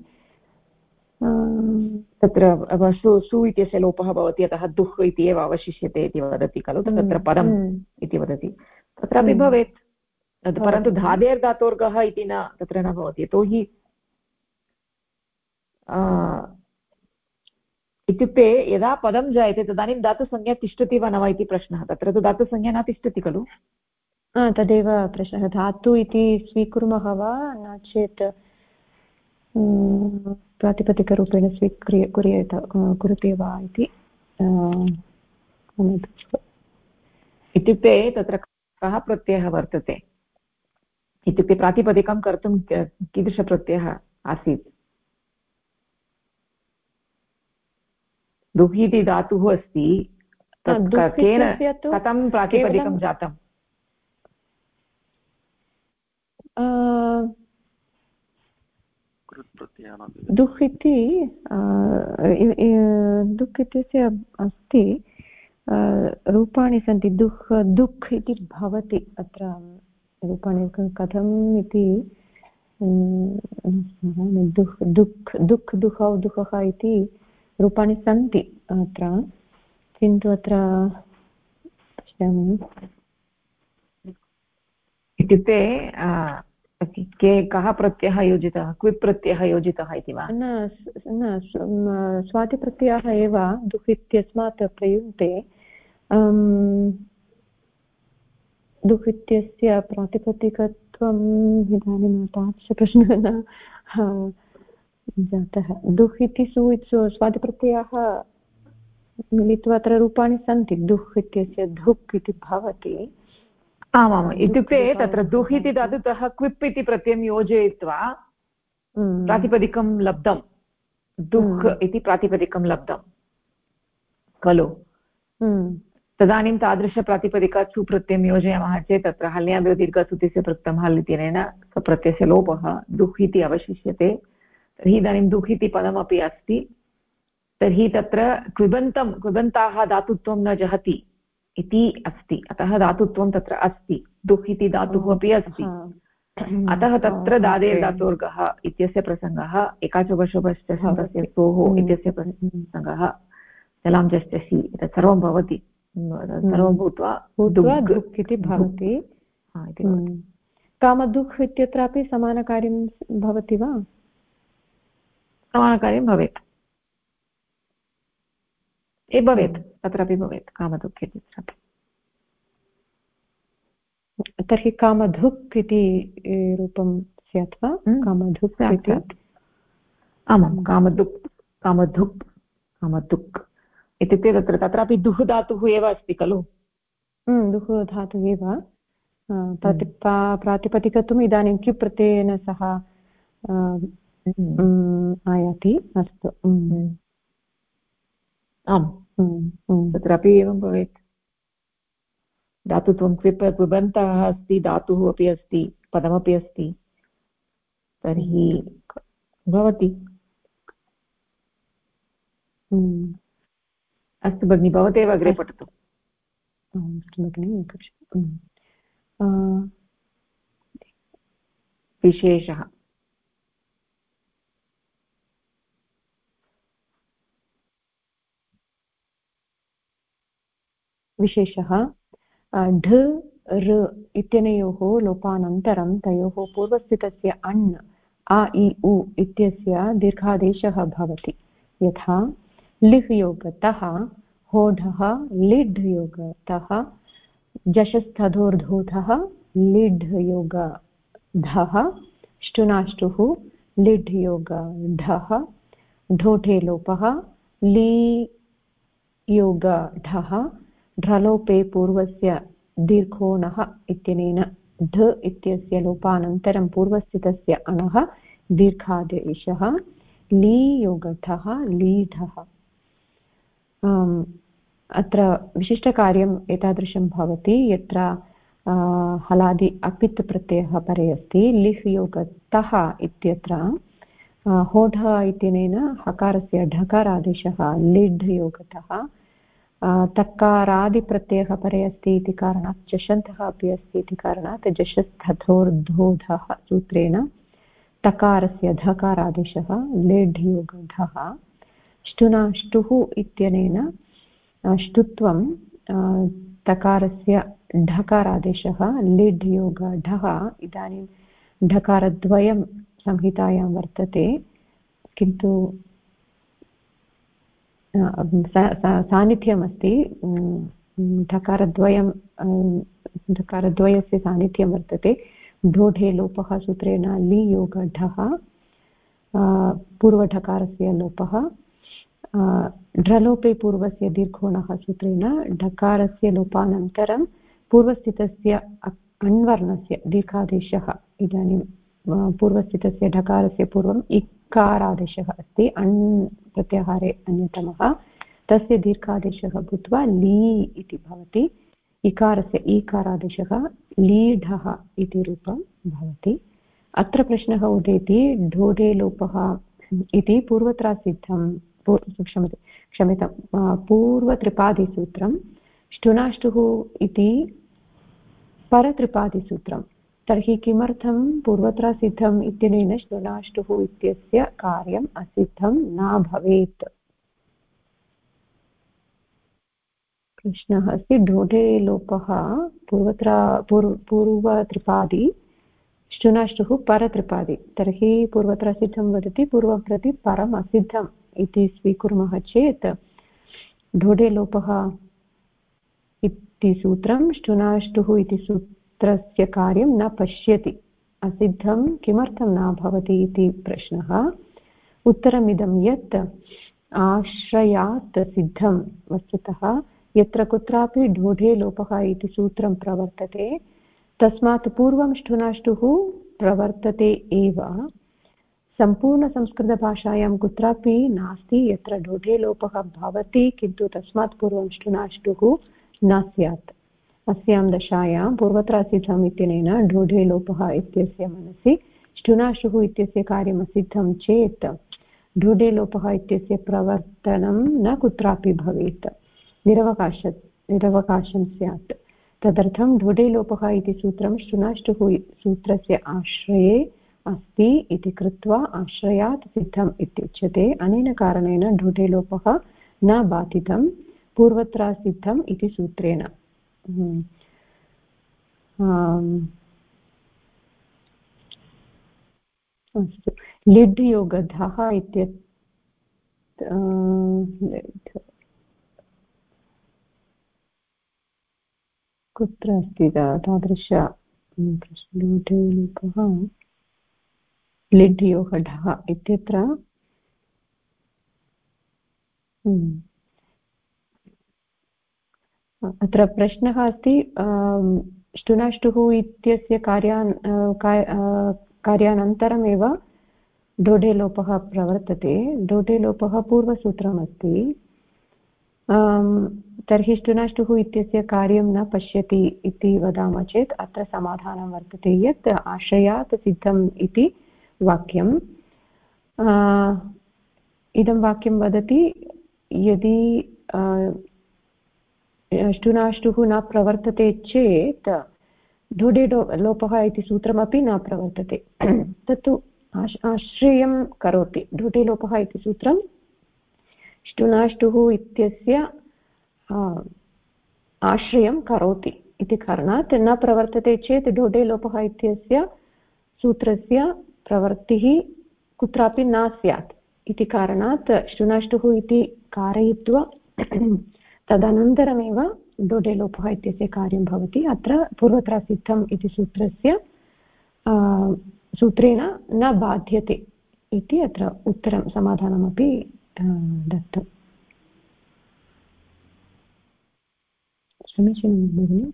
A: तत्र सु इत्यस्य लोपः भवति अतः दुः इति एव अवशिष्यते इति वदति खलु तत्र पदम् इति वदति तत्रापि भवेत् परन्तु धादेर् धातोर्गः इति न तत्र न भवति यतोहि इत्युक्ते यदा पदं जायते तदानीं धातुसंज्ञा तिष्ठति वा न वा इति प्रश्नः तत्र तु धातुसंज्ञा न तिष्ठति खलु
E: तदेव प्रश्नः धातु इति स्वीकुर्मः वा न चेत् प्रातिपदिकरूपेण कुरुते वा इति
A: इत्युक्ते तत्र कः प्रत्ययः वर्तते इत्युक्ते प्रातिपदिकं कर्तुं कीदृशप्रत्ययः आसीत् दुः इति धातुः अस्ति केन कथं प्रातिपदिकं जातम्
E: दुः इति दुःख इत्यस्य अस्ति रूपाणि सन्ति दुःख इति भवति अत्र रूपाणि कथम् इति दुःखौ दुःखः इति रूपाणि सन्ति अत्र किन्तु अत्र पश्यामि
A: इत्युक्ते कः प्रत्ययः योजितः क्विप् प्रत्ययः योजितः इति वा
E: न स्वातिप्रत्ययः एव दुः इत्यस्मात् प्रयुक्ते दुः इत्यस्य प्रातिपदिकत्वम् इदानीं तादृशप्रश्नः न जातः दुः इति स्वातिप्रत्ययः मिलित्वा अत्र रूपाणि सन्ति दुः इत्यस्य धुक् इति भवति
A: आमाम् इत्युक्ते तत्र दुः इति धातुतः क्विप् इति प्रत्ययं योजयित्वा प्रातिपदिकं लब्धं दुः इति प्रातिपदिकं लब्धं खलु तदानीं तादृशप्रातिपदिकात् सुप्रत्ययं योजयामः चेत् तत्र हल्याभ्यो दीर्घसुतिस्य पृक्तं हल् इत्यनेन स्वप्रत्ययस्य लोपः दुः इति अवशिष्यते तर्हि इदानीं दुः इति पदमपि अस्ति तर्हि तत्र क्विबन्ताः धातुत्वं न जहति इति अस्ति अतः धातुत्वं तत्र अस्ति दुः इति धातुः अपि अस्ति अतः तत्र दादेर् धातोर्गः इत्यस्य प्रसङ्गः एकाचोपशोभश्च तस्य स्तोः इत्यस्य प्रसङ्गः जलां जस्ति एतत् सर्वं भवति, सर्वं भूत्वा
E: दुःख् इति भवति। कामदुःख् इत्यत्रापि समानकार्यं भवति वा?
A: समानकार्यं भवेत्, भवेत्, तत्रापि भवेत् कामदुःख इत्यत्रापि।
E: तर्हि कामधुक् इति रूपं स्यात् वा? कामधुक् इति,
A: आमां, कामधुक् इत्युक्ते तत्रापि दुः धातुः एव अस्ति खलु।
E: दुः धातुः एव, प्रातिपदिकत्वम् इदानीं क्यु प्रत्ययेन सह आयाति। अस्तु,
A: आम्, तत्रापि एवं भवेत्। धातुत्वं क्विबन्तः अस्ति, धातुः अपि अस्ति, पदमपि अस्ति, तर्हि भवति। अस्तु भगिनि, भवतेव अग्रे पठतु। विशेषः
E: ढ ऋ इत्यनयोः लोपानन्तरं तयोः पूर्वस्थितस्य अण् आ इ उ इत्यस्य दीर्घादेशः भवति। यथा लिह् योगतः, होढः लिढ् योगतः, जशस्थधोर्धोधः लिढ् योगधः, ष्टुनाष्टुः लिढ् योगढः, ढोढे लोपः ली योगढः, ढ्रलोपे पूर्वस्य दीर्घोणः इत्यनेन ढ इत्यस्य लोपानन्तरं पूर्वस्थितस्य अणः दीर्घादेशः ली योगठः लीढः। अत्र विशिष्टकार्यम् एतादृशं भवति यत्र हलादि अपित् प्रत्ययः परे अस्ति। लिह् योगतः इत्यत्र होढः इत्यनेन हकारस्य ढकारादेशः लिढ् योगतः, तकारादिप्रत्ययः परे अस्ति इति कारणात् जषन्तः अपि अस्ति इति कारणात् जषस्थधोर्धोधः सूत्रेण तकारस्य धकारादेशः लिढ् योगढः। ष्टुनाष्टुः इत्यनेन ष्टुत्वं तकारस्य ढकारादेशः लिढ् योगढः। इदानीं ढकारद्वयं संहितायां वर्तते, किन्तु सान्निध्यमस्ति, ढकारद्वयस्य सान्निध्यं वर्तते। ढोढे लोपः सूत्रेण लि योगढः, पूर्वढकारस्य लोपः, ढ्रलोपे पूर्वस्य दीर्घोणः सूत्रेण ढकारस्य लोपानन्तरं पूर्वस्थितस्य अण्वर्णस्य दीर्घादेशः। इदानीं पूर्वस्थितस्य ढकारस्य पूर्वम् इकारादेशः अस्ति, अण् प्रत्याहारे अन्यतमः, तस्य दीर्घादेशः भूत्वा ली इति भवति। इकारस्य ईकारादेशः लीढः इति रूपं भवति। अत्र प्रश्नः उदेति, ढोढे लोपः इति पूर्वत्रासिद्धं क्षम्यतां पूर्वत्रिपादिसूत्रं, ष्टुनाष्टुः इति परत्रिपादिसूत्रं। तर्हि किमर्थं पूर्वत्रासिद्धम् इत्यनेन ष्टुनाष्टुः इत्यस्य कार्यम् असिद्धं न भवेत्? प्रश्नः अस्ति। ढोढे लोपः पूर्वत्रिपादि, ष्टुनाष्टुः परत्रिपादि, तर्हि पूर्वत्रासिद्धं वदति पूर्वं प्रति परम् असिद्धम् इति स्वीकुर्मः चेत् ढोढे लोपः इति सूत्रं ष्टुनाष्टुः इति सूत्रस्य कार्यं न पश्यति, असिद्धं किमर्थं न भवति इति प्रश्नः। उत्तरमिदं यत् आश्रयात् सिद्धं, वस्तुतः यत्र कुत्रापि ढोढे लोपः इति सूत्रं प्रवर्तते तस्मात् पूर्वं ष्टुनाष्टुः प्रवर्तते एव। सम्पूर्णसंस्कृतभाषायां कुत्रापि नास्ति यत्र ढोढे लोपः भवति किन्तु तस्मात् पूर्वं ष्टुनाष्टुः न स्यात्। अस्यां दशायां पूर्वत्रासिद्धम् इत्यनेन ढोढे लोपः इत्यस्य मनसि ष्टुनाष्टुः इत्यस्य कार्यम् असिद्धं चेत् ढोढे लोपः इत्यस्य प्रवर्तनं न कुत्रापि भवेत्, निरवकाशं स्यात्। तदर्थं ढोढे लोपः इति सूत्रं ष्टुनाष्टुः सूत्रस्य आश्रये अस्ति इति कृत्वा आश्रयात् सिद्धम् इत्युच्यते। अनेन कारणेन ढोढे लोपः न बाधितं पूर्वत्र सिद्धम् इति सूत्रेण। अस्तु, लिड् योगधः इत्यत्र कुत्र अस्ति तादृश प्रश्नोपः लिड् योगढः इत्यत्र अत्र प्रश्नः अस्ति ष्टुनाष्टुः इत्यस्य कार्यानन्तरमेव डोडे लोपः प्रवर्तते। डोडे लोपः पूर्वसूत्रमस्ति। तर्हि ष्टुनाष्टुः इत्यस्य कार्यं न पश्यति इति वदामः चेत् अत्र समाधानं वर्तते यत् आश्रयात् सिद्धम् इति वाक्यम्। इदं वाक्यं वदति यदि ष्टुनाष्टुः न प्रवर्तते चेत् डोडे लोपः इति सूत्रमपि न प्रवर्तते। तत्तु आश्रयं करोति। डोडे लोपः इति सूत्रं ष्टुनाष्टुः इत्यस्य आश्रयं करोति इति कारणात् न प्रवर्तते चेत् डोडे लोपः इत्यस्य सूत्रस्य प्रवृत्तिः कुत्रापि न स्यात् इति कारणात् ष्टुनाष्टुः इति कारयित्वा तदनन्तरमेव डोडे लोपः इत्यस्य कार्यं भवति। अत्र पूर्वत्र सिद्धम् इति सूत्रेण न बाध्यते इति अत्र उत्तरं समाधानमपि दत्तम्। समीचीनं भगिनि।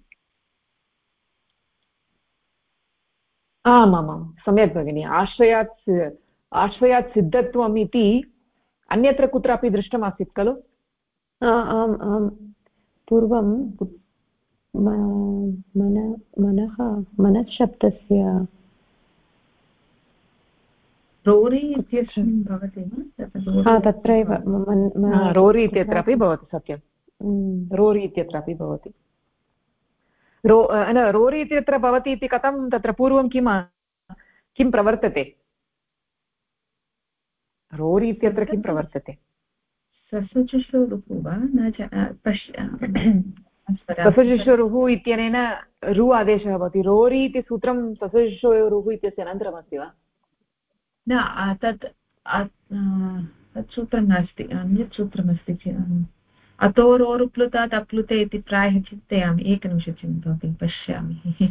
A: आमामां सम्यक् भगिनि। आश्रयात् सिद्धत्वम् इति अन्यत्र कुत्रापि दृष्टमासीत् खलु?
E: आम् आम्, पूर्वं मनःशब्दस्य
C: रोरि इत्यस्मिन् भवति वा?
E: तत्रैव
A: रोरि इत्यत्रापि भवति। सत्यं, रोरि इत्यत्रापि भवति। रोरि इत्यत्र भवति इति कथं? तत्र पूर्वं किं प्रवर्तते? रोरि इत्यत्र किं प्रवर्तते?
C: ससजुषोरुः वा न
A: ससजुषोरुः इत्यनेन रु आदेशः भवति। रोरि इति सूत्रं ससजुषोरुः इत्यस्य अनन्तरमस्ति वा?
C: न, तत् सूत्रं नास्ति, अन्यत् सूत्रमस्ति। अतोरोरुप्लुतात् अप्लुते इति प्रायः चिन्तयामि। एकनिमिषं भवति, पश्यामि।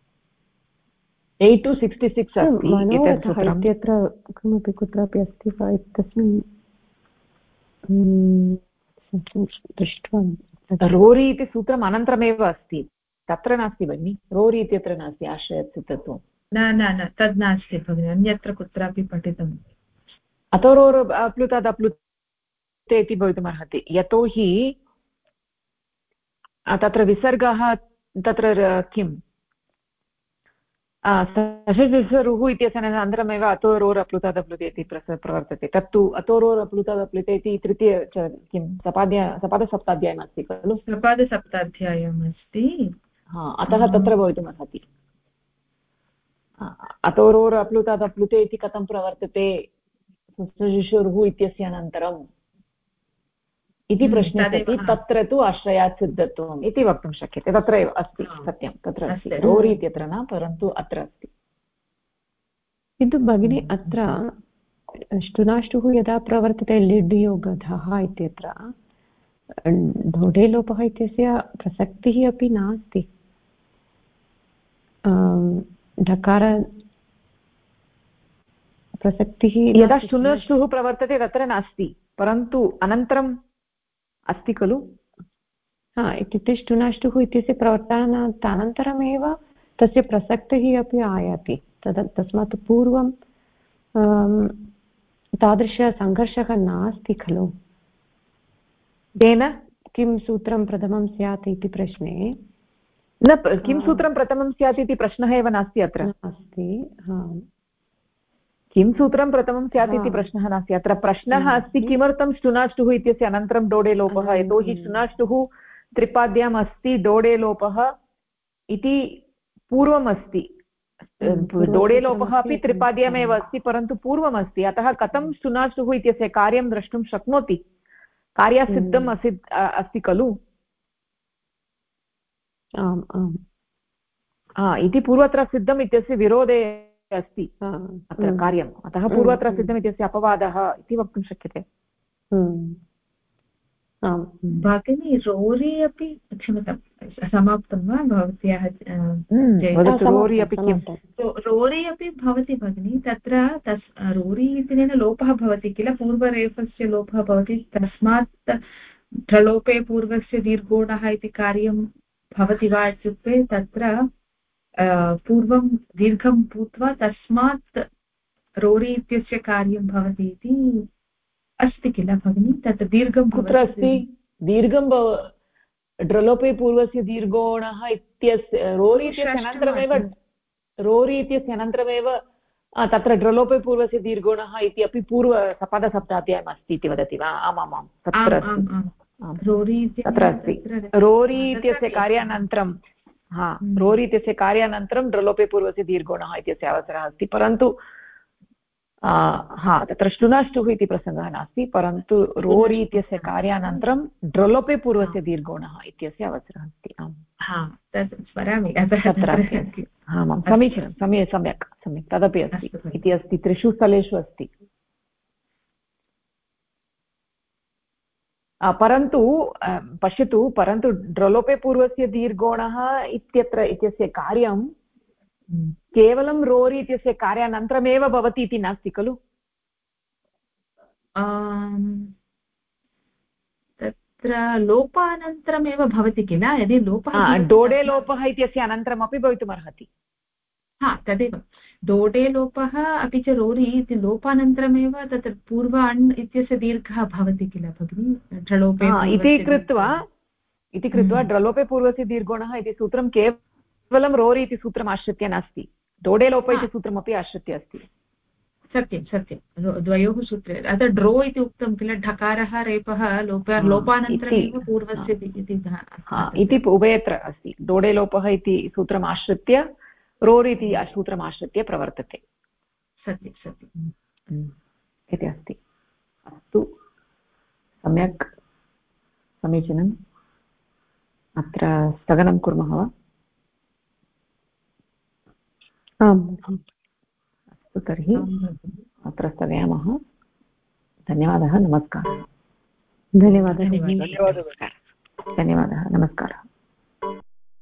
A: 8266 अस्ति
E: इत्यत्र किमपि कुत्रापि अस्ति वा इत्यस्मिन् दृष्ट्वा।
A: रोरि इति सूत्रम् अनन्तरमेव अस्ति, तत्र नास्ति भगिनि। रोरि इत्यत्र नास्ति आश्रयात् सिद्धत्वम्।
C: न तद् नास्ति भगिनि, अन्यत्र कुत्रापि पठितम्।
A: अतोरोर् अप्लुतात् अप्लुते इति भवितुमर्हति, यतोहि तत्र विसर्गः तत्र किम् सशजुषरुः इत्यस्य अनन्तरमेव अतोरोर् अप्लुतात् अप्लुते इति प्रवर्तते। तत्तु अतोरोर् अप्लुतात् अप्लुते इति तृतीय किं सपादसप्ताध्यायम् अस्ति खलु?
C: सपादसप्ताध्यायम् अस्ति।
A: अतः तत्र भवितुमर्हति। अतोरोर् अप्लुतात् अप्लुते इति कथं प्रवर्तते सशजुषुरुः इत्यस्य अनन्तरम् इति प्रश्ने सति तत्र तु आश्रयात् सिद्धत्वम् इति वक्तुं शक्यते। तत्र एव अस्ति, सत्यं तत्र अस्ति। रोरि इत्यत्र न, परन्तु अत्र अस्ति।
E: किन्तु भगिनी अत्र ष्टुनाष्टुः यदा प्रवर्तते लिड् योगधः इत्यत्र डोडे लोपः इत्यस्य प्रसक्तिः अपि नास्ति। ढकार प्रसक्तिः
A: यदा ष्टुनाष्टुः प्रवर्तते तत्र नास्ति, परन्तु अनन्तरम् अस्ति खलु?
E: इत्युक्ते ष्टुनाष्टुः इत्यस्य प्रवर्तनात् अनन्तरमेव तस्य प्रसक्तिः अपि आयाति। तस्मात् पूर्वं तादृशसङ्घर्षः नास्ति खलु?
A: तेन
E: किं सूत्रं प्रथमं स्यात् इति प्रश्ने
A: न, किं सूत्रं प्रथमं स्यात् इति प्रश्नः एव नास्ति अत्र।
E: अस्ति
A: किं सूत्रं प्रथमं स्यात् इति प्रश्नः नास्ति अत्र। प्रश्नः अस्ति किमर्थं ष्टुनाष्टुः इत्यस्य अनन्तरं डोडे लोपः? यतोहि ष्टुनाष्टुः त्रिपाद्याम् अस्ति, डोडे लोपः इति पूर्वम् अस्ति। डोडे लोपः अपि त्रिपाद्यामेव अस्ति, परन्तु पूर्वमस्ति। अतः कथं ष्टुनाष्टुः इत्यस्य कार्यं द्रष्टुं शक्नोति? कार्यासिद्धम् अस्ति खलु
E: आम् आम्
A: इति पूर्वत्र सिद्धम् इत्यस्य विरोधे अस्ति अत्र कार्यम् अतः पूर्वत्र सिद्धम् इत्यस्य अपवादः इति वक्तुं शक्यते
C: भगिनी रोरि अपि क्षम्यतां समाप्तं वा भवत्याः
A: रोरि अपि किं
C: रोरि अपि भवति भगिनी तत्र रोरि इत्यनेन लोपः भवति किल पूर्वरेफस्य लोपः भवति तस्मात् ढलोपे पूर्वस्य दीर्घोणः इति कार्यं भवति वा इत्युक्ते तत्र पूर्वं दीर्घं भूत्वा तस्मात् रोरि इत्यस्य कार्यं भवति इति अस्ति किल भगिनी तत्र दीर्घं
A: कुत्र अस्ति दीर्घं ढलोपे पूर्वस्य दीर्घोणः इत्यस्य रोरि इत्यस्य अनन्तरमेव तत्र ढलोपे पूर्वस्य दीर्घोणः इति अपि पूर्वसपादसप्ताध्यायम् अस्ति इति वदति वा आमामां तत्र तत्र अस्ति रोरि इत्यस्य कार्यानन्तरं रोरि इत्यस्य कार्यानन्तरं ढलोपे पूर्वस्य दीर्घोणः इत्यस्य अवसरः अस्ति परन्तु तत्र श्लुनाष्टुः इति प्रसङ्गः नास्ति परन्तु रोरि इत्यस्य कार्यानन्तरं ढलोपे पूर्वस्य दीर्घोणः इत्यस्य अवसरः अस्ति आम् समीचीनं सम्यक् तदपि अस्ति इति अस्ति 3 स्थलेषु अस्ति परन्तु पश्यतु परन्तु ढलोपे पूर्वस्य दीर्घोणः इत्यस्य कार्यं केवलं रोरि इत्यस्य कार्यानन्तरमेव भवति इति नास्ति खलु
C: तत्र लोपानन्तरमेव भवति किल यदि लोपः
A: डोडे लोपः इत्यस्य अनन्तरमपि भवितुमर्हति
C: तदेव डोडे लोपः अपि च रोरि इति लोपानन्तरमेव तत्र पूर्व अण् इत्यस्य दीर्घः भवति किल भगिनि ढलोपे
A: इति कृत्वा ढलोपे पूर्वस्य दीर्घोणः इति सूत्रं केवलं रोरि इति सूत्रम् आश्रित्य नास्ति डोडे लोप इति सूत्रमपि आश्रित्य अस्ति
C: सत्यं द्वयोः सूत्रे अत्र ड्रो इति उक्तं किल ढकारः रेपः लोपानन्तरमेव पूर्वस्य
A: इति उभयत्र अस्ति डोडे लोपः इति सूत्रम् आश्रित्य रोरि इति सूत्रम् आश्रित्य प्रवर्तते
C: सत्यं
A: इति अस्ति अस्तु सम्यक् समीचीनम् अत्र स्थगनं कुर्मः वा
E: आम्
A: अस्तु तर्हि अत्र स्थगयामः धन्यवादः नमस्कारः
E: धन्यवादः
A: नमस्कारः